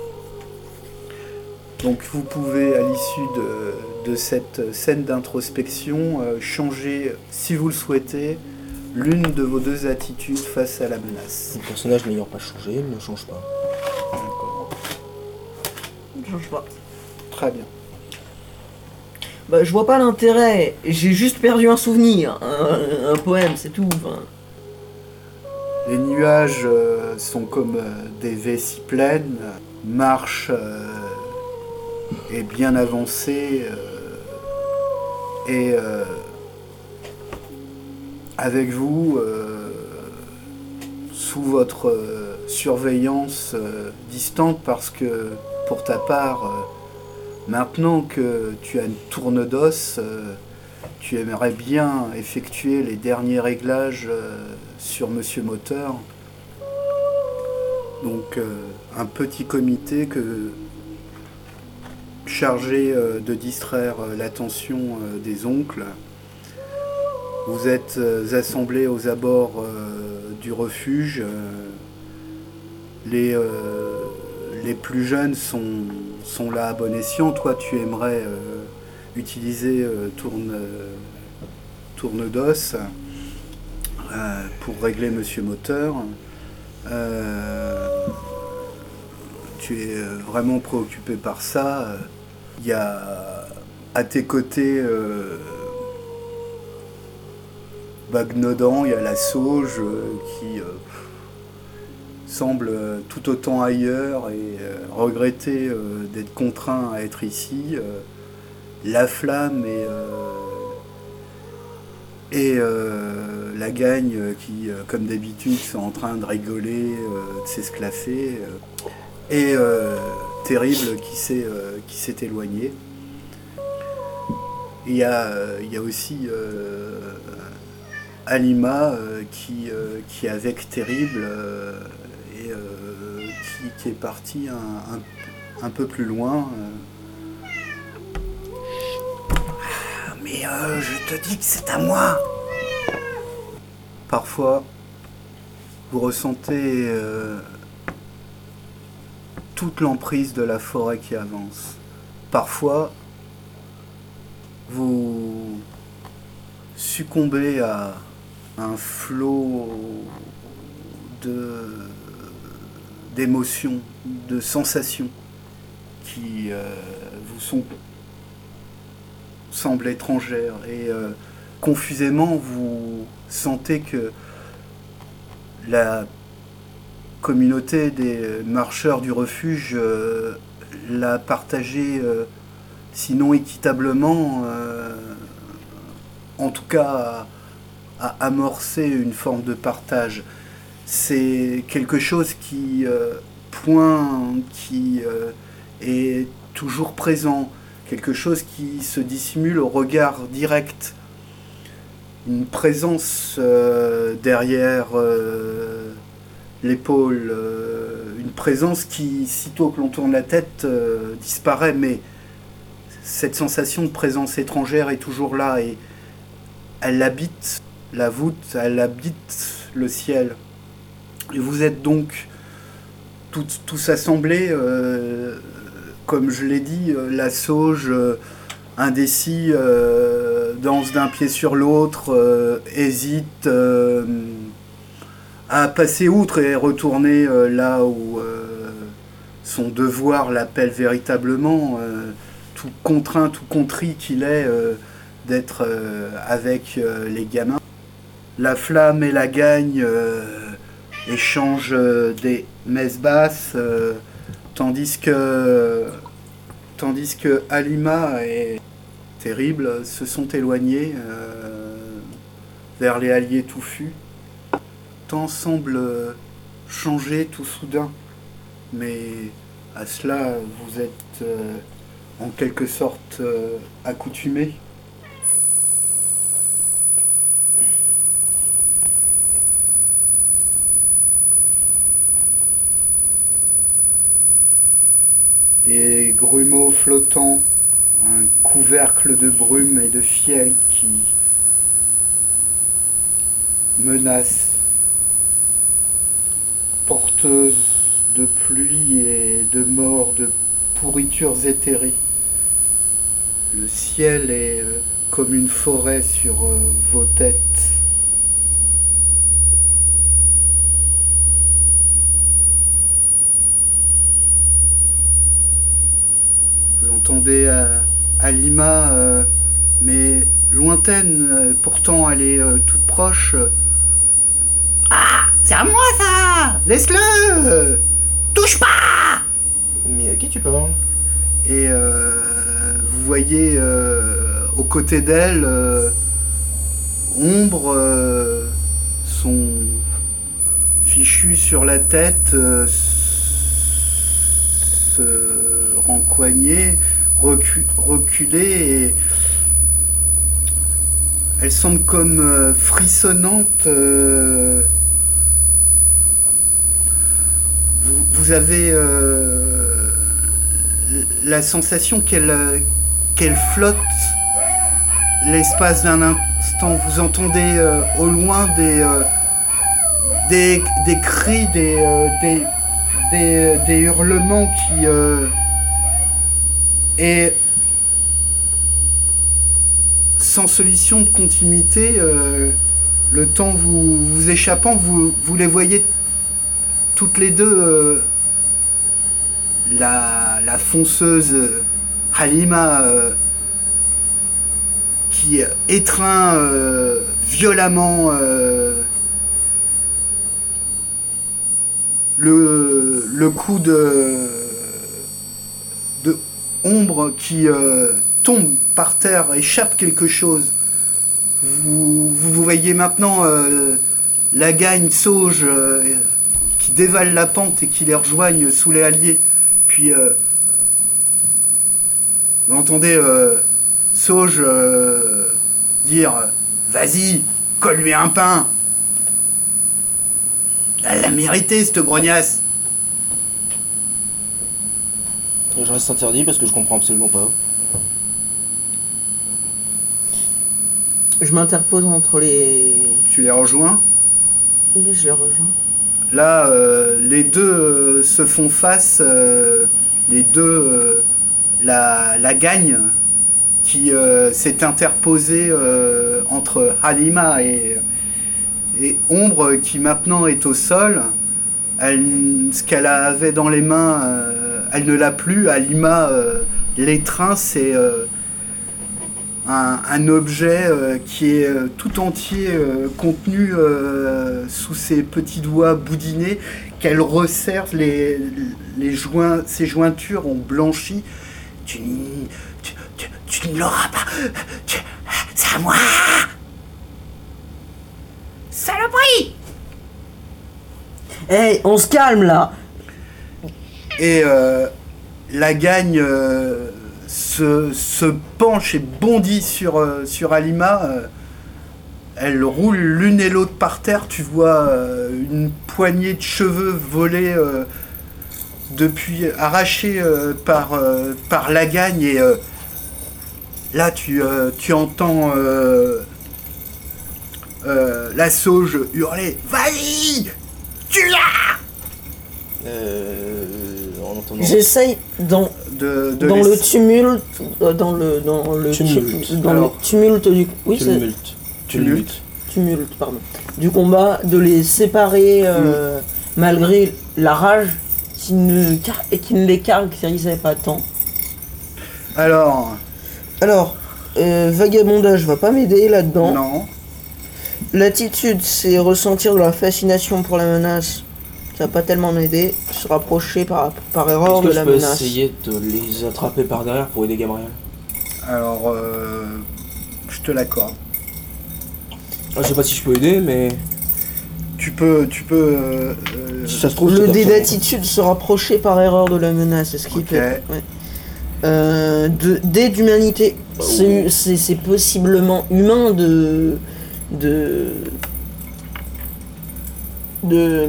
Donc vous pouvez, à l'issue de, de cette scène d'introspection, euh, changer, si vous le souhaitez, l'une de vos deux attitudes face à la menace.
Le personnage n'ayant pas changé, il ne change pas.
D'accord.
Ne change pas.
Très bien.
Bah, je vois pas l'intérêt. J'ai juste perdu un souvenir. Un, un poème, c'est tout. Enfin.
Les nuages euh, sont comme euh, des vessies pleines, marche euh, est bien avancée euh, et euh, avec vous, euh, sous votre euh, surveillance euh, distante, parce que pour ta part, euh, maintenant que tu as une tourne d'os, euh, tu aimerais bien effectuer les derniers réglages euh, sur Monsieur Moteur. Donc euh, un petit comité que, chargé euh, de distraire euh, l'attention euh, des oncles. Vous êtes euh, assemblés aux abords euh, du refuge. Euh, les, euh, les plus jeunes sont, sont là à bon escient. Toi, tu aimerais euh, utiliser euh, tourne, euh, tourne d'os euh, pour régler Monsieur Moteur. Euh, tu es vraiment préoccupé par ça. Il y a à tes côtés euh, Bagnodan, il y a la Sauge euh, qui euh, semble tout autant ailleurs et euh, regretter euh, d'être contraint à être ici. Euh, la Flamme et, euh, et euh, la Gagne qui, euh, comme d'habitude, sont en train de rigoler, euh, de s'esclaffer. Euh, et euh, Terrible qui s'est euh, qui s'est éloigné. Il y a, euh, il y a aussi euh, Alima euh, qui, euh, qui est avec Terrible euh, et euh, qui, qui est parti un, un, un peu plus loin. Ah, mais euh, je te dis que c'est à moi. Parfois, vous ressentez euh, toute l'emprise de la forêt qui avance. Parfois, vous succombez à un flot de, d'émotions, de sensations qui euh, vous sont, semblent étrangères et euh, confusément vous sentez que la communauté des marcheurs du refuge euh, l'a partagé, euh, sinon équitablement, euh, en tout cas à, à amorcer une forme de partage. C'est quelque chose qui euh, pointe, qui euh, est toujours présent, quelque chose qui se dissimule au regard direct, une présence euh, derrière euh, l'épaule, euh, une présence qui, sitôt que l'on tourne la tête, euh, disparaît, mais cette sensation de présence étrangère est toujours là et elle habite la voûte, elle habite le ciel. Et vous êtes donc tous, tous assemblés, euh, comme je l'ai dit, euh, la Sauge, euh, indécis, euh, danse d'un pied sur l'autre, euh, hésite euh, à passer outre et retourner euh, là où euh, son devoir l'appelle véritablement, euh, tout contraint, tout contrit qu'il est euh, d'être euh, avec euh, les gamins. La Flamme et la Gagne euh, échangent euh, des messes basses, euh, tandis que tandis que Alima et Terrible se sont éloignés euh, vers les halliers touffus. Le temps semble changer tout soudain, mais à cela vous êtes euh, en quelque sorte euh, accoutumés. Des grumeaux flottants, un couvercle de brume et de fiel qui menace, porteuse de pluie et de mort, de pourritures éthérées. Le ciel est euh, comme une forêt sur euh, vos têtes. Vous entendez euh, Alima euh, mais lointaine, euh, pourtant elle est euh, toute proche. Ah, c'est à moi ça! Laisse-le! Touche pas!
Mais à qui tu parles?
Et euh, vous voyez euh, aux côtés d'elle, euh, Ombre, euh, son fichu sur la tête, euh, se rencoigner, recu reculer, et elle semble comme euh, frissonnante. Euh, vous, vous avez euh, la sensation qu'elle qu'elle flotte l'espace d'un instant. Vous entendez euh, au loin des, euh, des, des cris, des, euh, des, des, des hurlements qui... Euh, et sans solution de continuité, euh, le temps vous, vous échappant, vous, vous les voyez toutes les deux. Euh, la, la fonceuse Halima euh, qui étreint euh, violemment euh, le, le coup de, de Ombre qui euh, tombe par terre, échappe quelque chose. Vous vous, vous voyez maintenant euh, la gagne Sauge euh, qui dévale la pente et qui les rejoigne sous les halliers. Puis euh, vous entendez euh, Sauge euh, dire « Vas-y, colle-lui un pain !» Elle l'a mérité, cette grognasse.
Je reste interdit parce que je comprends absolument pas.
Je m'interpose entre les...
Tu les rejoins.
Oui, je les rejoins.
Là, euh, les deux euh, se font face. Euh, les deux, euh, la, la gagne qui euh, s'est interposée euh, entre Halima et, et Ombre, qui maintenant est au sol. Elle, ce qu'elle avait dans les mains, euh, elle ne l'a plus. Halima euh, l'étreint, c'est euh, un, un objet euh, qui est euh, tout entier euh, contenu euh, sous ses petits doigts boudinés, qu'elle resserre, les, les joints, ses jointures ont blanchi. Tu, tu, tu, tu ne l'auras pas. Tu, c'est à moi. Saloperie.
Hey, on se calme là.
Et euh, la gagne euh, se, se penche et bondit sur, euh, sur Halima. Euh, elle roule l'une et l'autre par terre. Tu vois euh, une poignée de cheveux voler euh, depuis, arrachés euh, par, euh, par la gagne. Et euh, là, tu, euh, tu entends euh, euh, la Sauge hurler « Vas-y, tue-la !»
Euh, en entendant...
J'essaye dans,
de, de
dans
les-
le tumulte, euh, dans le dans le tu-
Tumulte.
dans
Alors,
le tumulte du oui c'est
Tumulte. Tumulte.
tumulte pardon du combat, de les séparer euh, malgré la rage qui ne car- et qui ne les caractérisait pas tant.
Alors,
Alors euh, vagabondage va pas m'aider là-dedans.
non.
L'attitude, c'est ressentir de la fascination pour la menace. Ça va pas tellement m'aider. Se rapprocher par, par erreur
Est-ce que
de
je
la
peux
menace.
essayer de les attraper par derrière pour aider Gabriel?
Alors, euh, je te l'accorde.
Ah, je sais pas si je peux aider, mais...
Tu peux, tu peux. Euh, euh,
Si ça se trouve,
Le
c'est
dé
absolument-
d'attitude, se rapprocher par erreur de la menace. Est-ce qu'il
Ok.
peut ouais. euh, de, Dé d'humanité. C'est c'est- c'est possiblement humain de. de. de.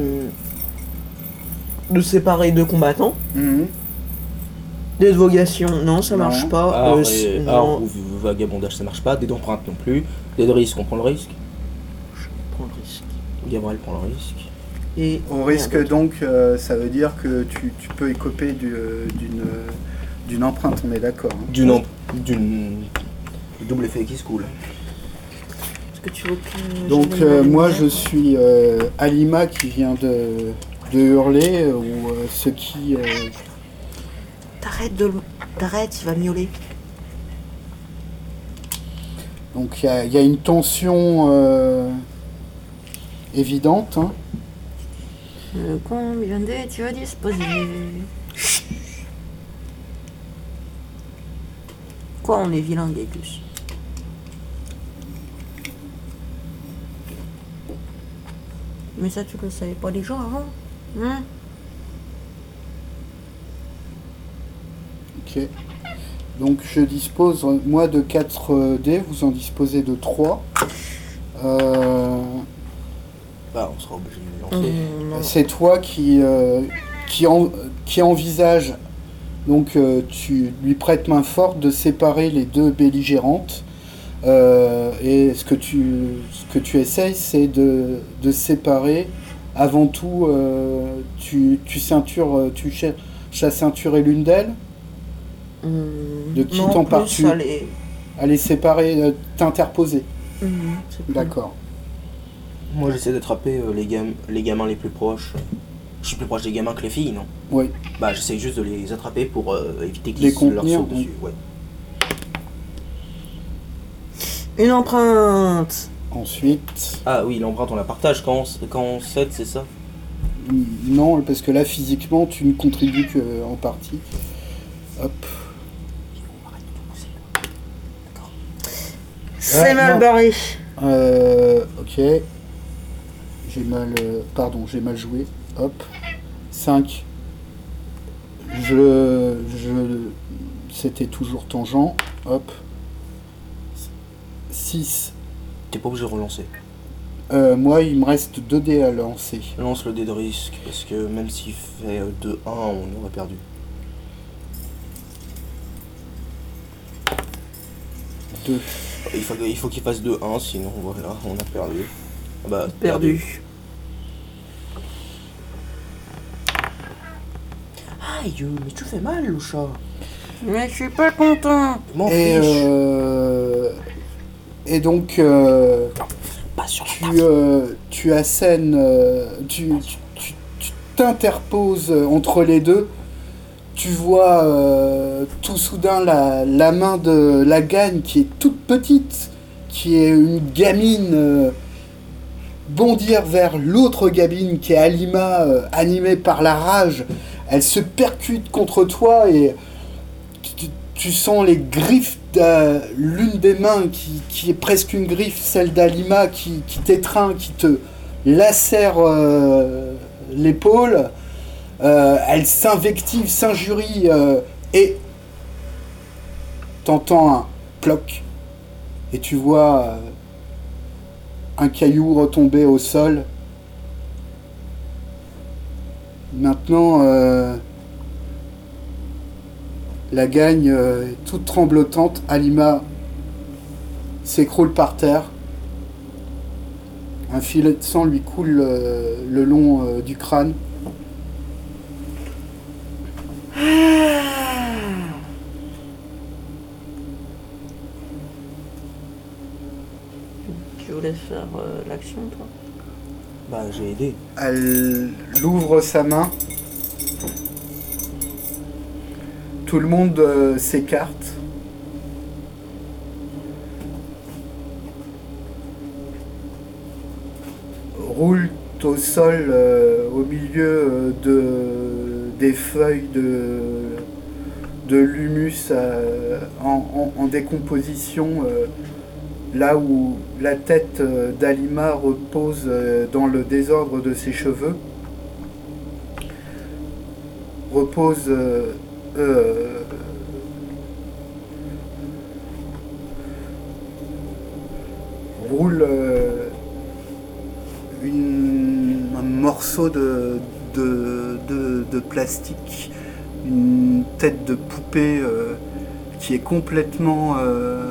de séparer deux combattants.
mhm.
Dé de vocation, non, ça
Non.
marche pas.
Art,
Euh,
et-
c'est-
art
non.
ou vagabondage, ça marche pas. Des d'empreinte non plus. Des de risque, on prend le risque.
Prends le risque.
Gabriel prend le risque.
Et
Au risque donc, euh, ça veut dire que tu, tu peux écoper du, euh, d'une, euh, d'une empreinte, on est d'accord. hein.
D'une... em- d'une... double effet qui se coule.
Est-ce que tu veux que
Donc
je
euh,
donne
moi
une
je suis euh, Halima qui vient de, de hurler, euh, ou euh, ce qui... euh,
T'arrêtes de le- T'arrêtes, il va miauler.
Donc il y a, y a une tension euh, évidente. Hein.
Euh, combien de tu as disposé? Quoi, on est vilain, Gaius? Mais ça, tu le savais pas déjà avant, hein?
Ok. Donc je dispose, moi, de quatre dés, vous en disposez de trois. Euh,
Bah, on sera obligé de le lancer.
Mmh,
c'est toi qui, euh, qui, en- qui envisage, donc euh, tu lui prêtes main forte de séparer les deux belligérantes. Euh, et ce que tu, ce que tu essayes, c'est de, de séparer. Avant tout, euh, tu, tu ceintures, tu cherches à ceinturer l'une d'elles.
mmh,
De qui
non,
t'en
plus,
pars-tu?
allez.
À les séparer, euh, t'interposer.
Mmh, c'est cool.
D'accord.
Moi, j'essaie d'attraper euh, les, gam- les gamins les plus proches. Je suis plus proche des gamins que les filles, non?
Oui.
Bah, j'essaie juste de les attraper pour euh, éviter qu'ils
Les
se leur
contenir,
sautent dessus. Ouais.
Une empreinte.
Ensuite,
Ah oui, l'empreinte, on la partage quand on, s- quand on cède, c'est ça?
non, parce que là, physiquement, tu ne contribues qu'en partie. Hop.
C'est
Ouais,
mal
non.
barré.
Euh, ok. J'ai mal... euh, pardon, j'ai mal joué. Hop. cinq. Je... je C'était toujours tangent. Hop. six.
T'es pas obligé de relancer.
Euh, moi, il me reste deux dés à lancer.
Lance le dé de risque, parce que même s'il fait euh, deux un, on aurait perdu.
deux.
Il faut, il faut qu'il fasse deux un, sinon voilà, on a perdu. Ah bah,
Perdu.
Aïe, mais tu fais mal, le chat.
Mais je suis pas content.
M'en
Et,
fiche.
euh, et donc, euh,
Pas sur la
tu,
table.
euh, tu assènes, euh, tu, tu, tu- tu t'interposes entre les deux. Tu vois euh, tout soudain la, la main de la gagne qui est toute petite, qui est une gamine, euh, bondir vers l'autre gamine qui est Alima, euh, animée par la rage. Elle se percute contre toi et tu, tu sens les griffes de l'une des mains qui, qui est presque une griffe, celle d'Alima, qui, qui t'étreint, qui te lacère euh, l'épaule. Euh, elle s'invective, s'injurie euh, et t'entends un ploc et tu vois euh, un caillou retomber au sol. Maintenant, euh, la gagne euh, est toute tremblotante. Alima s'écroule par terre. Un filet de sang lui coule euh, le long euh, du crâne.
Tu voulais faire euh, l'action, toi?
Bah, j'ai aidé.
Elle ouvre sa main. Tout le monde euh, s'écarte. Roule au sol euh, au milieu euh, de, des feuilles de, de l'humus euh, en, en- en décomposition, euh, là où la tête euh, d'Alima repose euh, dans le désordre de ses cheveux. Repose euh, euh, roule euh, une- un morceau de, de, de- de plastique, une tête de poupée euh, qui est complètement euh,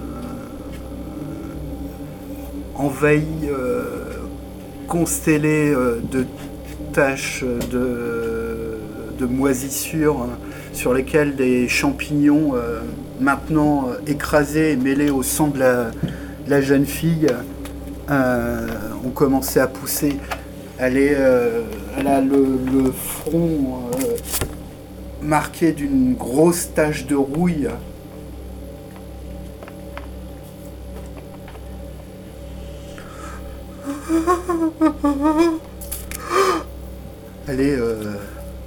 envahie, euh, constellée euh, de taches de, de moisissures hein, sur lesquelles des champignons euh, maintenant euh, écrasés et mêlés au sang de la, de la jeune fille euh, ont commencé à pousser. Elle, est, euh, elle a le, le front euh, marqué d'une grosse tache de rouille. Elle est euh,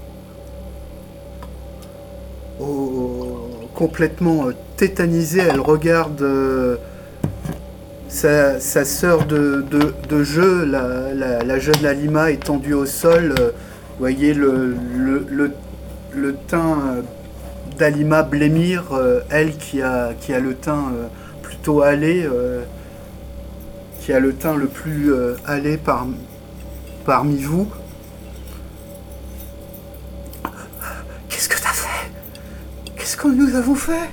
au- complètement euh, tétanisée. Elle regarde euh, sa, sa sœur de, de, de jeu, la, la, la jeune Alima étendue au sol. Euh, vous voyez le, le, le, le teint euh, d'Alima blêmir, euh, elle qui a, qui a le teint euh, plutôt hâlé, euh, qui a le teint le plus euh, hâlé par, parmi vous. Qu'est-ce que t'as fait? Qu'est-ce que nous avons fait?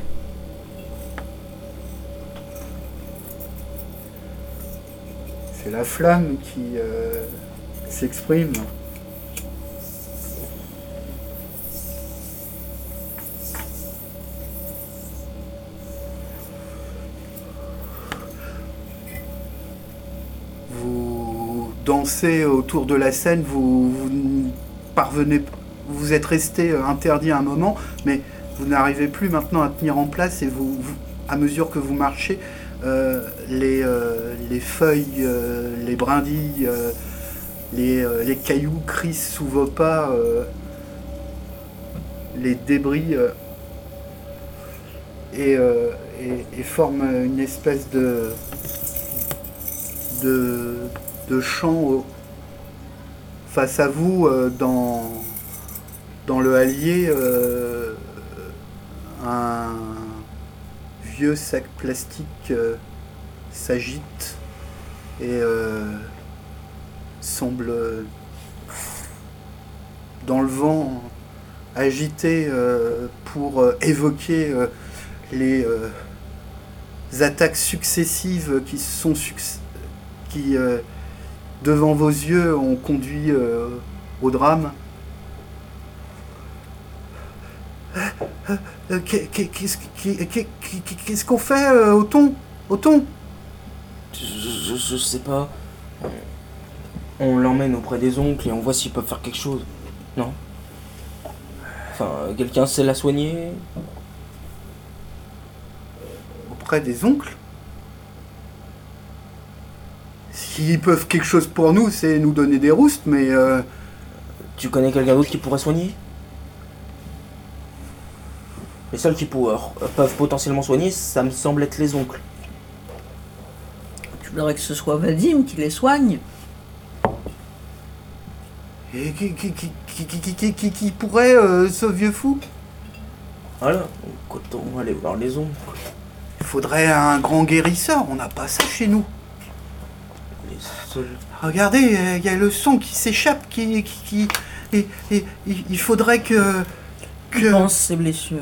C'est la flamme qui euh, s'exprime. Vous dansez autour de la scène, vous, vous ne parvenez, vous êtes resté interdit un moment, mais vous n'arrivez plus maintenant à tenir en place et vous, vous à mesure que vous marchez, euh, les, euh, les feuilles, euh, les brindilles, euh, les, euh, les cailloux crissent sous vos pas, euh, les débris euh, et, euh, et, et forment une espèce de de, de champ au- face à vous euh, dans, dans le hallier, euh, un vieux sac plastique euh, s'agite et euh, semble euh, dans le vent agité euh, pour euh, évoquer euh, les euh, attaques successives qui sont succès qui, euh, devant vos yeux, ont conduit euh, au drame. Euh, qu'est- qu'est- Qu'est-ce qu'est- qu'est- qu'est- qu'est-ce qu'on fait, euh, Othon? Othon?
Je, je, je sais pas. On l'emmène auprès des oncles et on voit s'ils peuvent faire quelque chose. Non? Enfin, quelqu'un sait la soigner?
Auprès des oncles? S'ils peuvent quelque chose pour nous, c'est nous donner des roustes, mais... euh,
Tu connais quelqu'un d'autre qui pourrait soigner? Les seuls qui pour- euh, peuvent potentiellement soigner, ça me semble être les oncles.
Tu voudrais que ce soit Vadim qui les soigne?
et qui, qui, qui, qui, qui, qui, qui- qui pourrait, euh, ce vieux fou?
Voilà, donc autant aller voir les oncles.
Il faudrait un grand guérisseur, on n'a pas ça chez nous.
Les seuls...
Regardez, euh, il y a le son qui s'échappe, qui... qui, qui et, et- il il faudrait que...
Tu
que...
penses ses blessures?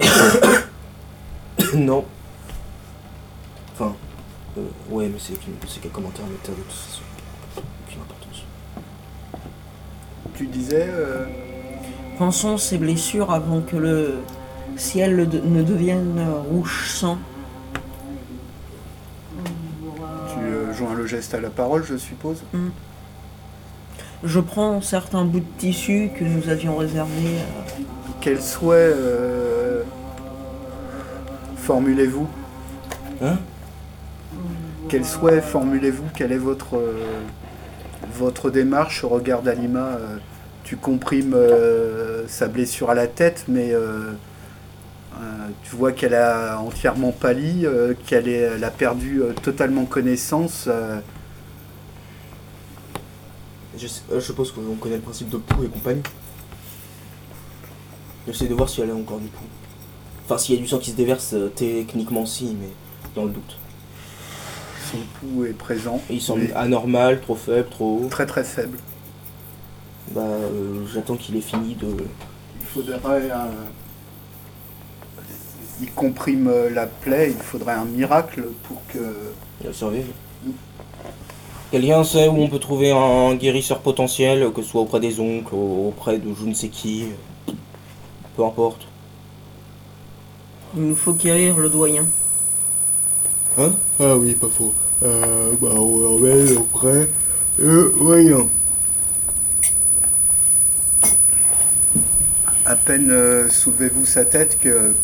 Non. Enfin, euh, ouais, mais c'est qu'une- c'est qu'un commentaire méta de toute façon. Aucune importance.
Tu disais... euh,
Pensons ses blessures avant que le ciel le de- ne devienne euh, rouge sang.
Tu euh, joins le geste à la parole, je suppose.
Je prends certains bouts de tissu que nous avions réservés. euh,
Quel souhait euh, formulez-vous?
Hein?
Quel souhait formulez-vous? Quelle est votre, euh, votre démarche? Regarde Alima, euh, tu comprimes euh, sa blessure à la tête, mais euh, euh, tu vois qu'elle a entièrement pâli, euh, qu'elle est- elle a perdu euh, totalement connaissance. euh,
Je, sais- euh, je suppose qu'on connaît le principe de pouls et compagnie. J'essaie de voir si elle a encore du pouls. Enfin, s'il y a du sang qui se déverse, euh, techniquement si, mais dans le doute.
son pouls est présent.
Et il semble
mais
anormal, trop faible, trop haut.
très très faible.
Bah, euh, j'attends qu'il ait fini de...
Il faudrait un... Il comprime euh, la plaie, il faudrait un miracle pour que...
de survivre. Quelqu'un sait où on peut trouver un guérisseur potentiel, que ce soit auprès des oncles, auprès de je ne sais qui. Peu importe.
Il nous faut guérir le doyen.
Hein? Ah oui, pas faux. Euh, bah on l'emmène auprès de voyons.
À peine euh, soulevez-vous sa tête que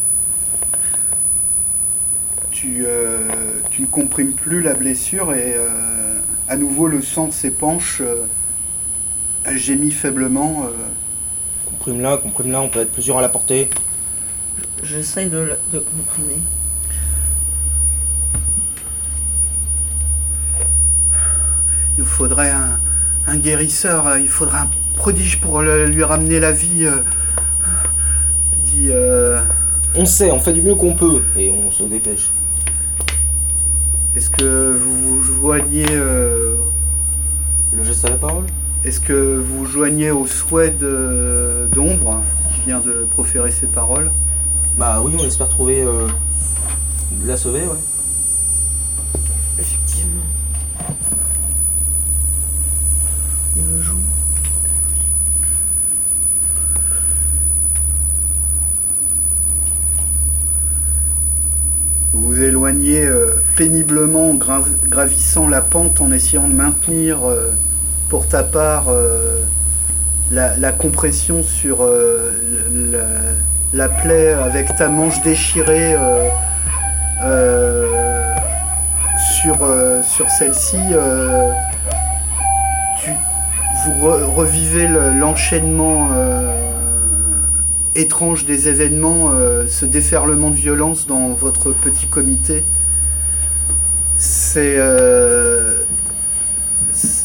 tu, euh, tu ne comprimes plus la blessure et euh, à nouveau, le sang s'épanche. Euh, elle gémit faiblement. Euh,
Comprime-la, comprime-la, on peut être plusieurs à la porter.
J'essaye de, la- de comprimer.
il nous faudrait un, un guérisseur, euh, il faudrait un prodige pour le- lui ramener la vie. Euh, dit... Euh,
On sait, on fait du mieux qu'on peut, et on se dépêche.
est-ce que vous vous joignez... Euh,
Le geste à la parole?
est-ce que vous vous joignez au souhait de- d'Ombre, qui vient de proférer ces paroles?
Bah oui, on espère trouver... Euh, la sauver, ouais.
Effectivement. Il me joue.
Vous vous éloignez euh, péniblement en gra- gravissant la pente en essayant de maintenir euh, pour ta part euh, la, la compression sur euh, la, la plaie avec ta manche déchirée euh, euh, sur, euh, sur celle-ci. Euh, tu, vous re- revivez le- l'enchaînement euh, étrange des événements, euh, ce déferlement de violence dans votre petit comité. C'est euh, c'est-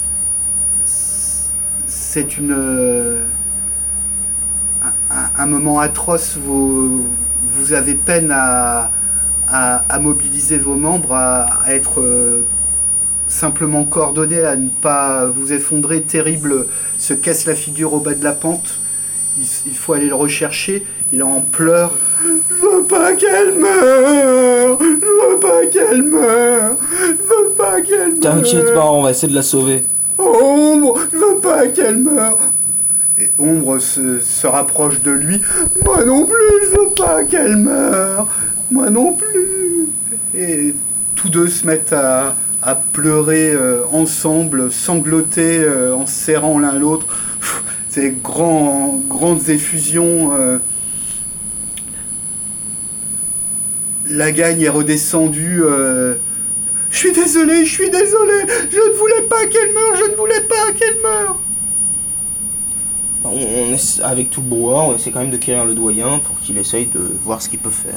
c'est une euh, un, un- un moment atroce. Vous, vous avez peine à, à, à mobiliser vos membres, à, à être euh, simplement coordonnés, à ne pas vous effondrer. Terrible se casse la figure au bas de la pente. Il, il faut aller le rechercher. Il est en pleurs. Je veux pas qu'elle meure. Je veux pas qu'elle meure. Je veux pas qu'elle meure.
T'inquiète pas, on va essayer de la sauver.
Ombre, je veux pas qu'elle meure. Et Ombre se, se rapproche de lui. Moi non plus, je veux pas qu'elle meure. Moi non plus. Et tous deux se mettent à, à pleurer euh, ensemble, sangloter euh, en se serrant l'un l'autre. Pff, Ces grands, grandes effusions. euh. La gagne est redescendue. euh. Je suis désolé, je suis désolé. Je ne voulais pas qu'elle meure, je ne voulais pas qu'elle meure.
On, on essa- avec tout le brouhaha, on essaie quand même de quérir le doyen pour qu'il essaye de voir ce qu'il peut faire.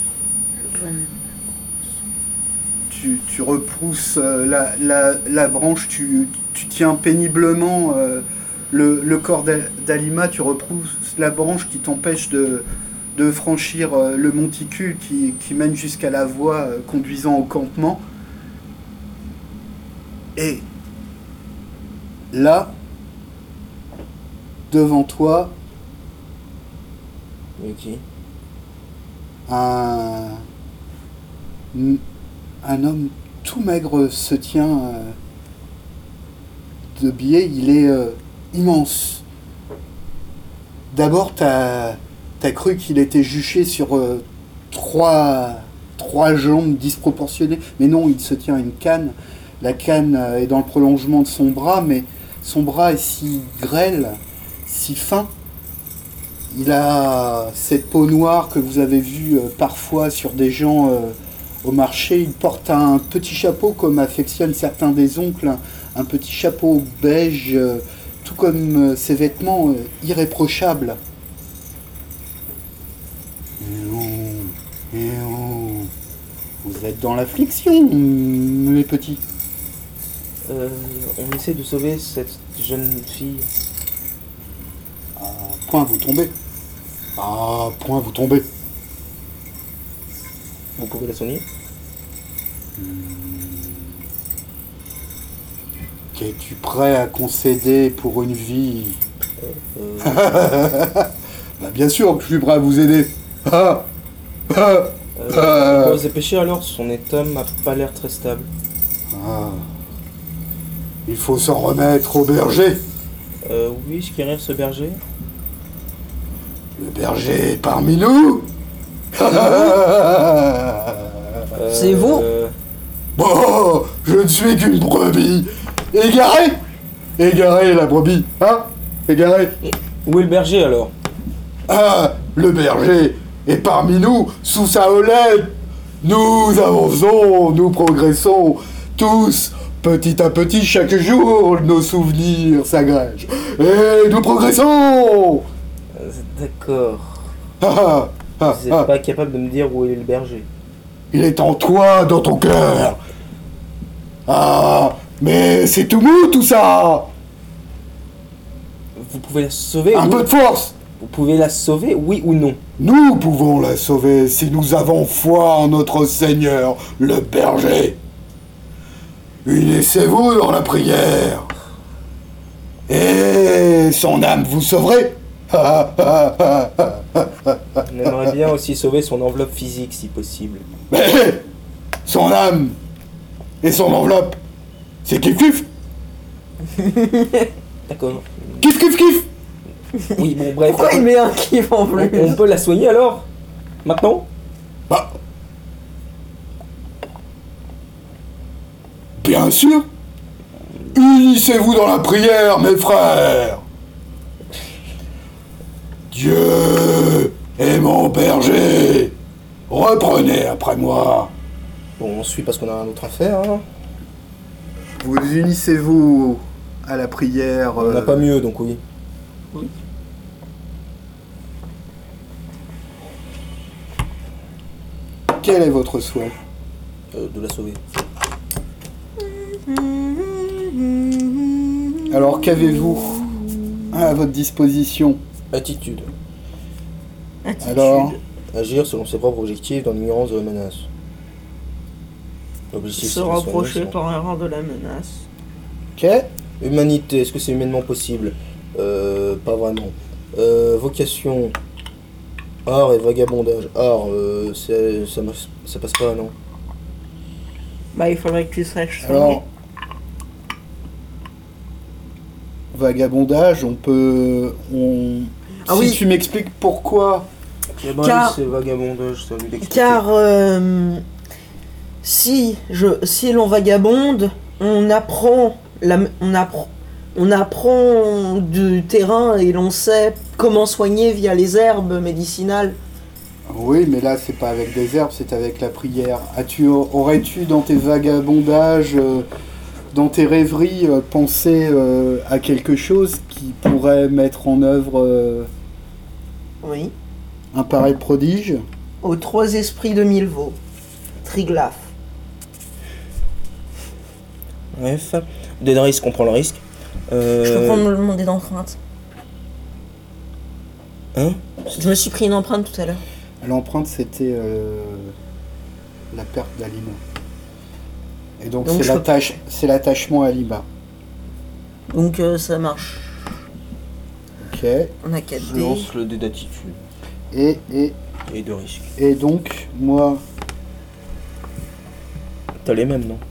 Tu, tu repousses euh, la, la, la branche, tu, tu tiens péniblement euh, le, le corps d'A- d'Alima, tu repousses la branche qui t'empêche de, de franchir euh, le monticule qui, qui mène jusqu'à la voie euh, conduisant au campement. Et là, devant toi,
Ok.
un, un homme tout maigre se tient euh, de biais. Il est euh, immense. D'abord, t'as as cru qu'il était juché sur euh, trois, trois jambes disproportionnées, mais non, il se tient à une canne. La canne euh, est dans le prolongement de son bras, mais son bras est si grêle, si fin. Il a cette peau noire que vous avez vue euh, parfois sur des gens euh, au marché. Il porte un petit chapeau comme affectionnent certains des oncles, un, un petit chapeau beige, euh, tout comme euh, ses vêtements euh, irréprochables. Eh oh, eh oh, vous êtes dans l'affliction, mes petits.
Euh, on essaie de sauver cette jeune fille.
Ah, point, vous tombez. Ah, point, vous tombez.
Vous pouvez la soigner?
Qu'es-tu prêt à concéder pour une vie?
Euh,
Bah, bien sûr que je suis prêt à vous aider. Ah, ah,
euh,
Euh.
on va se dépêcher alors, son état m'a pas l'air très stable.
ah. Il faut s'en remettre au berger.
Euh, oui, je guérir ce berger.
Le berger est parmi nous.
Euh,
C'est vous
euh,
Bon, je ne suis qu'une brebis. Égaré. Égaré, la brebis. Hein? Égaré.
Où est le berger alors?
Ah, le berger est parmi nous, sous sa houlette. Nous avançons, nous progressons,
tous, petit à petit, chaque jour, nos souvenirs s'agrègent. Et nous progressons.
Euh, D'accord.
Ah, ah, ah,
Vous n'êtes
ah.
pas capable de me dire où est le berger.
Il est en toi, dans ton cœur. Ah, mais c'est tout mou tout ça.
Vous pouvez la sauver
Un
oui.
peu de force.
Vous pouvez la sauver, oui ou non?
Nous pouvons la sauver si nous avons foi en notre Seigneur, le berger. Unissez-vous dans la prière. Et son âme vous sauverait.
On aimerait bien aussi sauver son enveloppe physique si possible.
Mais son âme et son enveloppe, c'est kiff kiff.
D'accord.
Kiff kiff kiff.
Oui, bon, bref.
Pourquoi il met un kiff en
on,
plus?
on peut la soigner alors? Maintenant?
Bah. Bien sûr. Unissez-vous dans la prière, mes frères. Dieu est mon berger. Reprenez après moi.
Bon, on suit parce qu'on a un autre affaire, hein.
Vous unissez-vous à la prière.
On n'a
euh,
pas mieux, donc oui.
Quel est votre souhait?
Euh, de la sauver.
Alors qu'avez-vous à votre disposition?
Attitude.
Attitude.
Alors,
Agir selon ses propres objectifs dans l'ignorance de la menace. L'objectif,
Se
c'est de soigner
rapprocher
son-
par erreur de la menace.
ok.
Humanité, est-ce que c'est humainement possible? Euh, pas vraiment. Euh, vocation. Art et vagabondage. Art, euh, c'est- ça, marche- ça passe pas, non?
Bah, il faudrait que tu saches soigner.
Alors, vagabondage, on peut. On...
Ah
si
oui.
tu m'expliques pourquoi.
Eh ben,
Car-
c'est vagabondage, ça lui l'explique.
Car euh, si je si l'on vagabonde, on apprend la, on apprend on apprend du terrain et l'on sait comment soigner via les herbes médicinales.
Oui, mais là, c'est pas avec des herbes, c'est avec la prière. As-tu, aurais-tu dans tes vagabondages, euh, dans tes rêveries, euh, pensé euh, à quelque chose qui pourrait mettre en œuvre euh,
Oui.
un pareil prodige?
Aux trois esprits de Milvaux. Triglaf.
Bref. Des risques, on prend le risque. Euh...
Je peux prendre le demander d'empreinte.
Hein?
Je me suis pris une empreinte tout à l'heure.
L'empreinte, c'était euh, la perte d'aliment. Et donc,
Donc,
c'est
je-
l'attache- c'est l'attachement à l'I B A.
Donc euh, ça marche.
Ok.
On a quatre
Je
dés.
lance le dé d'attitude.
Et, et,
Et de risque.
et donc, moi,
T'as les mêmes, non?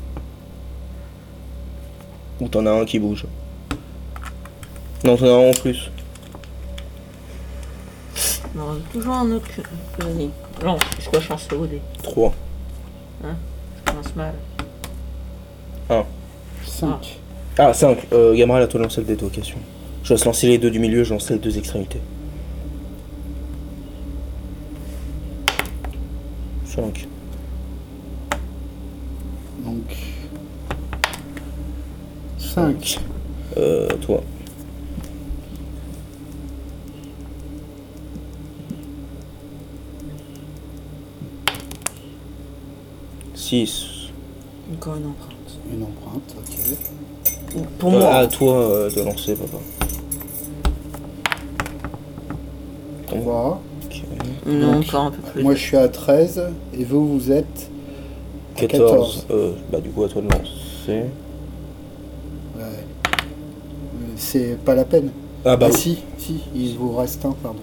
Ou t'en as un qui bouge? Non, t'en as un en plus.
On aura toujours un autre que, que Denis. Non, je coche un C O D.
trois.
Je commence mal.
cinq.
Ah, cinq. Euh, Gamral, à toi de lancer le dé de vocation. Je laisse lancer les deux du milieu, je lance les deux extrémités. cinq.
Donc, cinq.
Euh, toi. six.
Encore une empreinte.
Une empreinte, ok.
Pour
Euh,
moi.
à toi euh, de lancer, papa.
trois.
Ok.
Non,
donc,
encore un peu plus.
Moi, je suis à treize. Et vous, vous êtes à
quatorze. Euh, bah, du coup, à toi de lancer.
Ouais. Euh, C'est pas la peine.
Ah, bah,
Ah si, si, il vous reste un, pardon.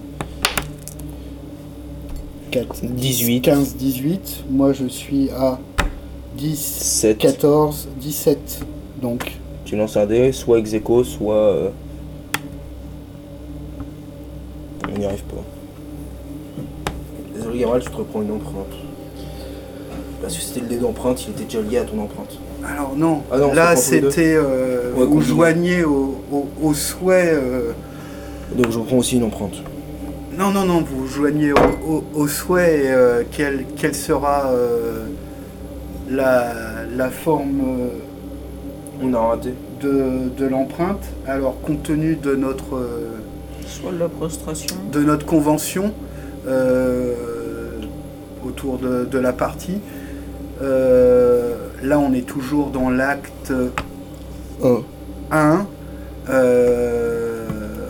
quatre,
dix-huit.
quinze, dix-huit. Moi, je suis à dix,
sept.
quatorze, dix-sept. Donc,
Tu lances un dé, soit ex aequo, soit. euh, On n'y arrive pas. Désolé, Gamral, tu te reprends une empreinte. Parce que c'était le dé d'empreinte, il était déjà lié à ton empreinte.
alors non,
Ah non,
là,
ça prend tous les deux.
c'était... euh,
Ouais,
vous
combiné.
joignez au, au, au souhait... euh,
Donc je reprends aussi une empreinte.
Non, non, non, vous joignez au, au, au souhait euh, quelle, quelle sera euh, la, la forme euh,
On a raté.
de, de l'empreinte. Alors, compte tenu de notre, euh,
Soit de la prostration.
de notre convention euh, autour de, de la partie, euh, là, on est toujours dans l'acte
un.
un. Euh,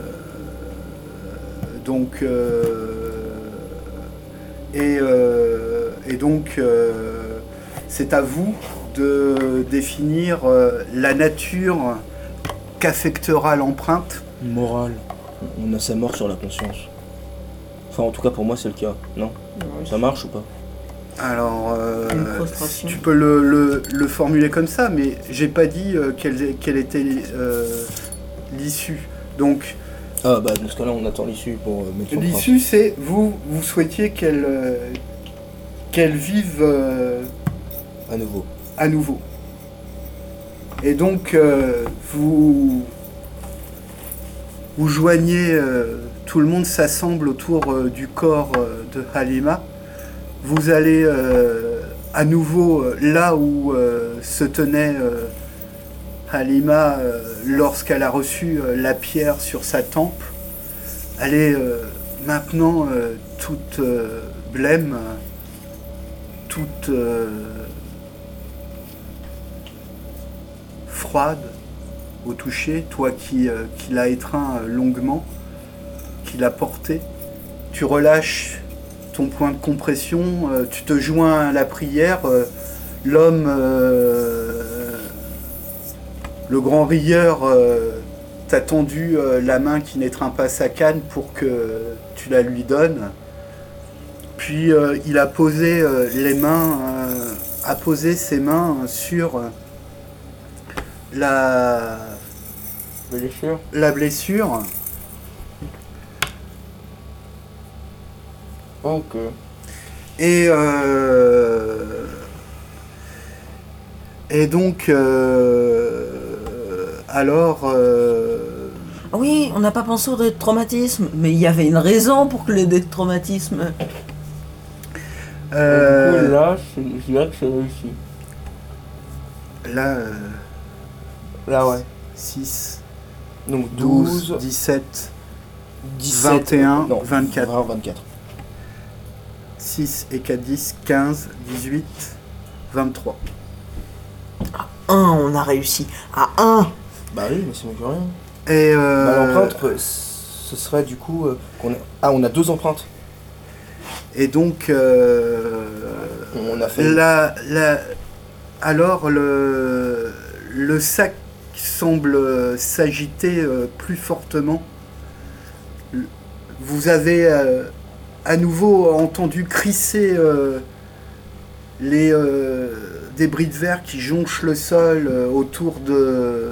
donc, euh, et, euh, et donc, euh, c'est à vous de définir euh, la nature qu'affectera l'empreinte.
Morale. On a sa mort sur la conscience. Enfin, en tout cas, pour moi, c'est le cas. Non?
Ouais,
Ça marche ou pas?
Alors, euh,
Une prostration.
tu peux le, le- le formuler comme ça, mais j'ai pas dit euh, quelle, quelle était euh, l'issue. Donc,
Ah, bah, dans ce cas-là, on attend l'issue pour euh, mettre son train.
l'issue, c'est vous, vous souhaitiez qu'elle euh, qu'elle vive euh,
À nouveau.
à nouveau. Et donc, euh, vous vous joignez, euh, tout le monde s'assemble autour euh, du corps euh, de Halima. Vous allez euh, à nouveau euh, là où euh, se tenait euh, Halima euh, lorsqu'elle a reçu euh, la pierre sur sa tempe. Elle est euh, maintenant euh, toute euh, blême, toute euh, froide au toucher, toi qui, euh, qui l'as étreint euh, longuement, qui l'as porté. Tu relâches ton point de compression, euh, tu te joins à la prière. euh, L'homme, euh, le grand rieur, euh, t'a tendu euh, la main qui n'étreint pas sa canne pour que tu la lui donnes. Puis euh, il a posé euh, les mains, euh, a posé ses mains sur euh, la,
Blessure.
la blessure.
Ok.
Et, euh, et donc, euh, alors, euh,
Oui, on n'a pas pensé au traumatisme, mais il y avait une raison pour que le traumatisme.
euh,
Du coup, là, c'est- je dirais que c'est réussi.
là, euh,
Là, ouais.
six,
Donc
douze,
douze,
dix-sept,
dix-sept,
vingt et un,
non,
vingt-quatre.
vingt, vingt-quatre.
six et quatre, dix, quinze, dix-huit, vingt-trois.
Un, on a réussi. À un.
Bah oui, mais c'est mieux que rien.
Et euh,
Bah, l'empreinte, euh, ce serait du coup euh, qu'on a... Ah, on a deux empreintes.
et donc, euh,
On a fait...
la, la, alors le, le sac semble s'agiter euh, plus fortement. Vous avez euh, à nouveau entendu crisser euh, les euh, débris de verre qui jonchent le sol euh, autour de,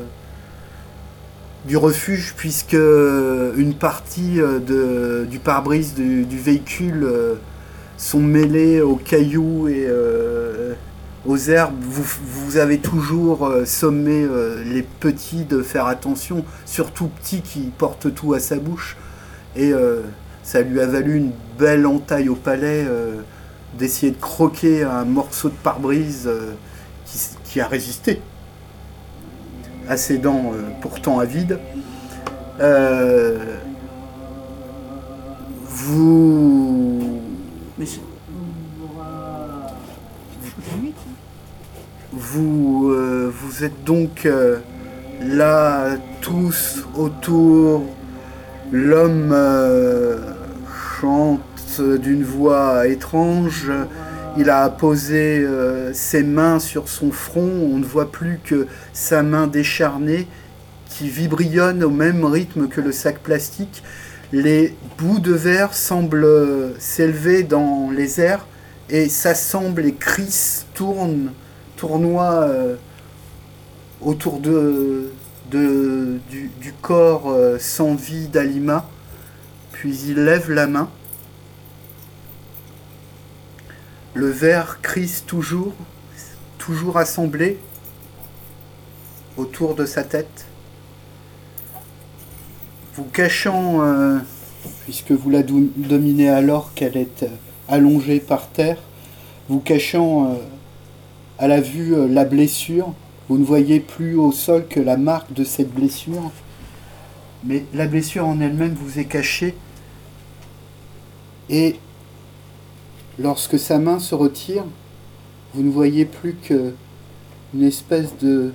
du refuge, puisque une partie euh, de, du pare-brise du, du véhicule euh, sont mêlés aux cailloux et euh, aux herbes. Vous, vous avez toujours euh, sommé euh, les petits de faire attention, surtout petit qui porte tout à sa bouche. Et euh, ça lui a valu une belle entaille au palais euh, d'essayer de croquer un morceau de pare-brise euh, qui, qui a résisté à ses dents euh, pourtant avides. Euh, vous...
Mais c'est-
Vous, euh, vous êtes donc euh, là tous autour. L'homme euh, chante d'une voix étrange. Il a posé euh, ses mains sur son front. On ne voit plus que sa main décharnée qui vibrillonne au même rythme que le sac plastique. Les bouts de verre semblent s'élever dans les airs et s'assemblent et crissent, tournent, tournoient euh, autour de, de, du, du corps euh, sans vie d'Halima. Puis il lève la main. Le verre crisse toujours, toujours assemblé autour de sa tête. Vous cachant, euh, puisque vous la do- dominez alors qu'elle est euh, allongée par terre, vous cachant euh, à la vue euh, la blessure. Vous ne voyez plus au sol que la marque de cette blessure. Mais la blessure en elle-même vous est cachée. Et lorsque sa main se retire, vous ne voyez plus que une espèce de,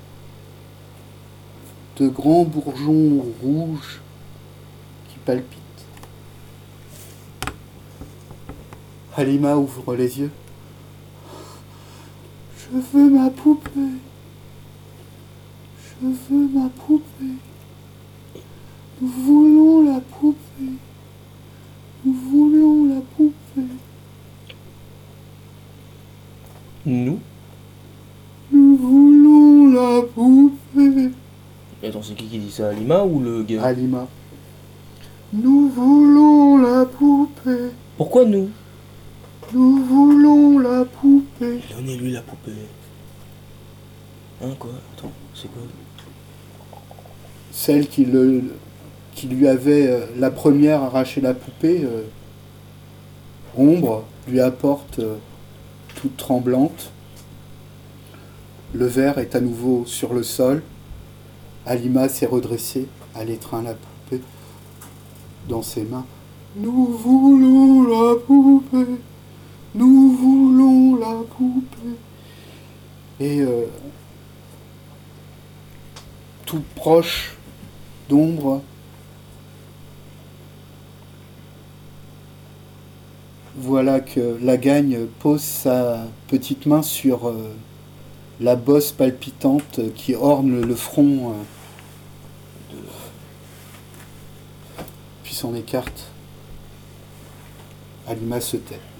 de grand bourgeon rouge qui palpite. Halima ouvre les yeux. Je veux ma poupée. Je veux ma poupée. Nous voulons la poupée. Nous voulons la poupée.
Nous?
Nous voulons la poupée.
Et attends, c'est qui qui dit ça? Alima ou le gars?
Halima. Nous voulons la poupée.
Pourquoi nous?
Nous voulons la poupée.
Donnez-lui la poupée. Hein, quoi? Attends, c'est quoi?
Celle qui, le, qui lui avait euh, la première arraché la poupée, euh, Ombre, lui apporte, euh, toute tremblante. Le verre est à nouveau sur le sol. Halima s'est redressée. Elle étreint la poupée dans ses mains. Nous voulons la poupée. Nous voulons la poupée. Et euh, tout proche d'Ombre, voilà que la Gagne pose sa petite main sur euh, la bosse palpitante qui orne le front, euh, de... puis s'en écarte. Halima se tait.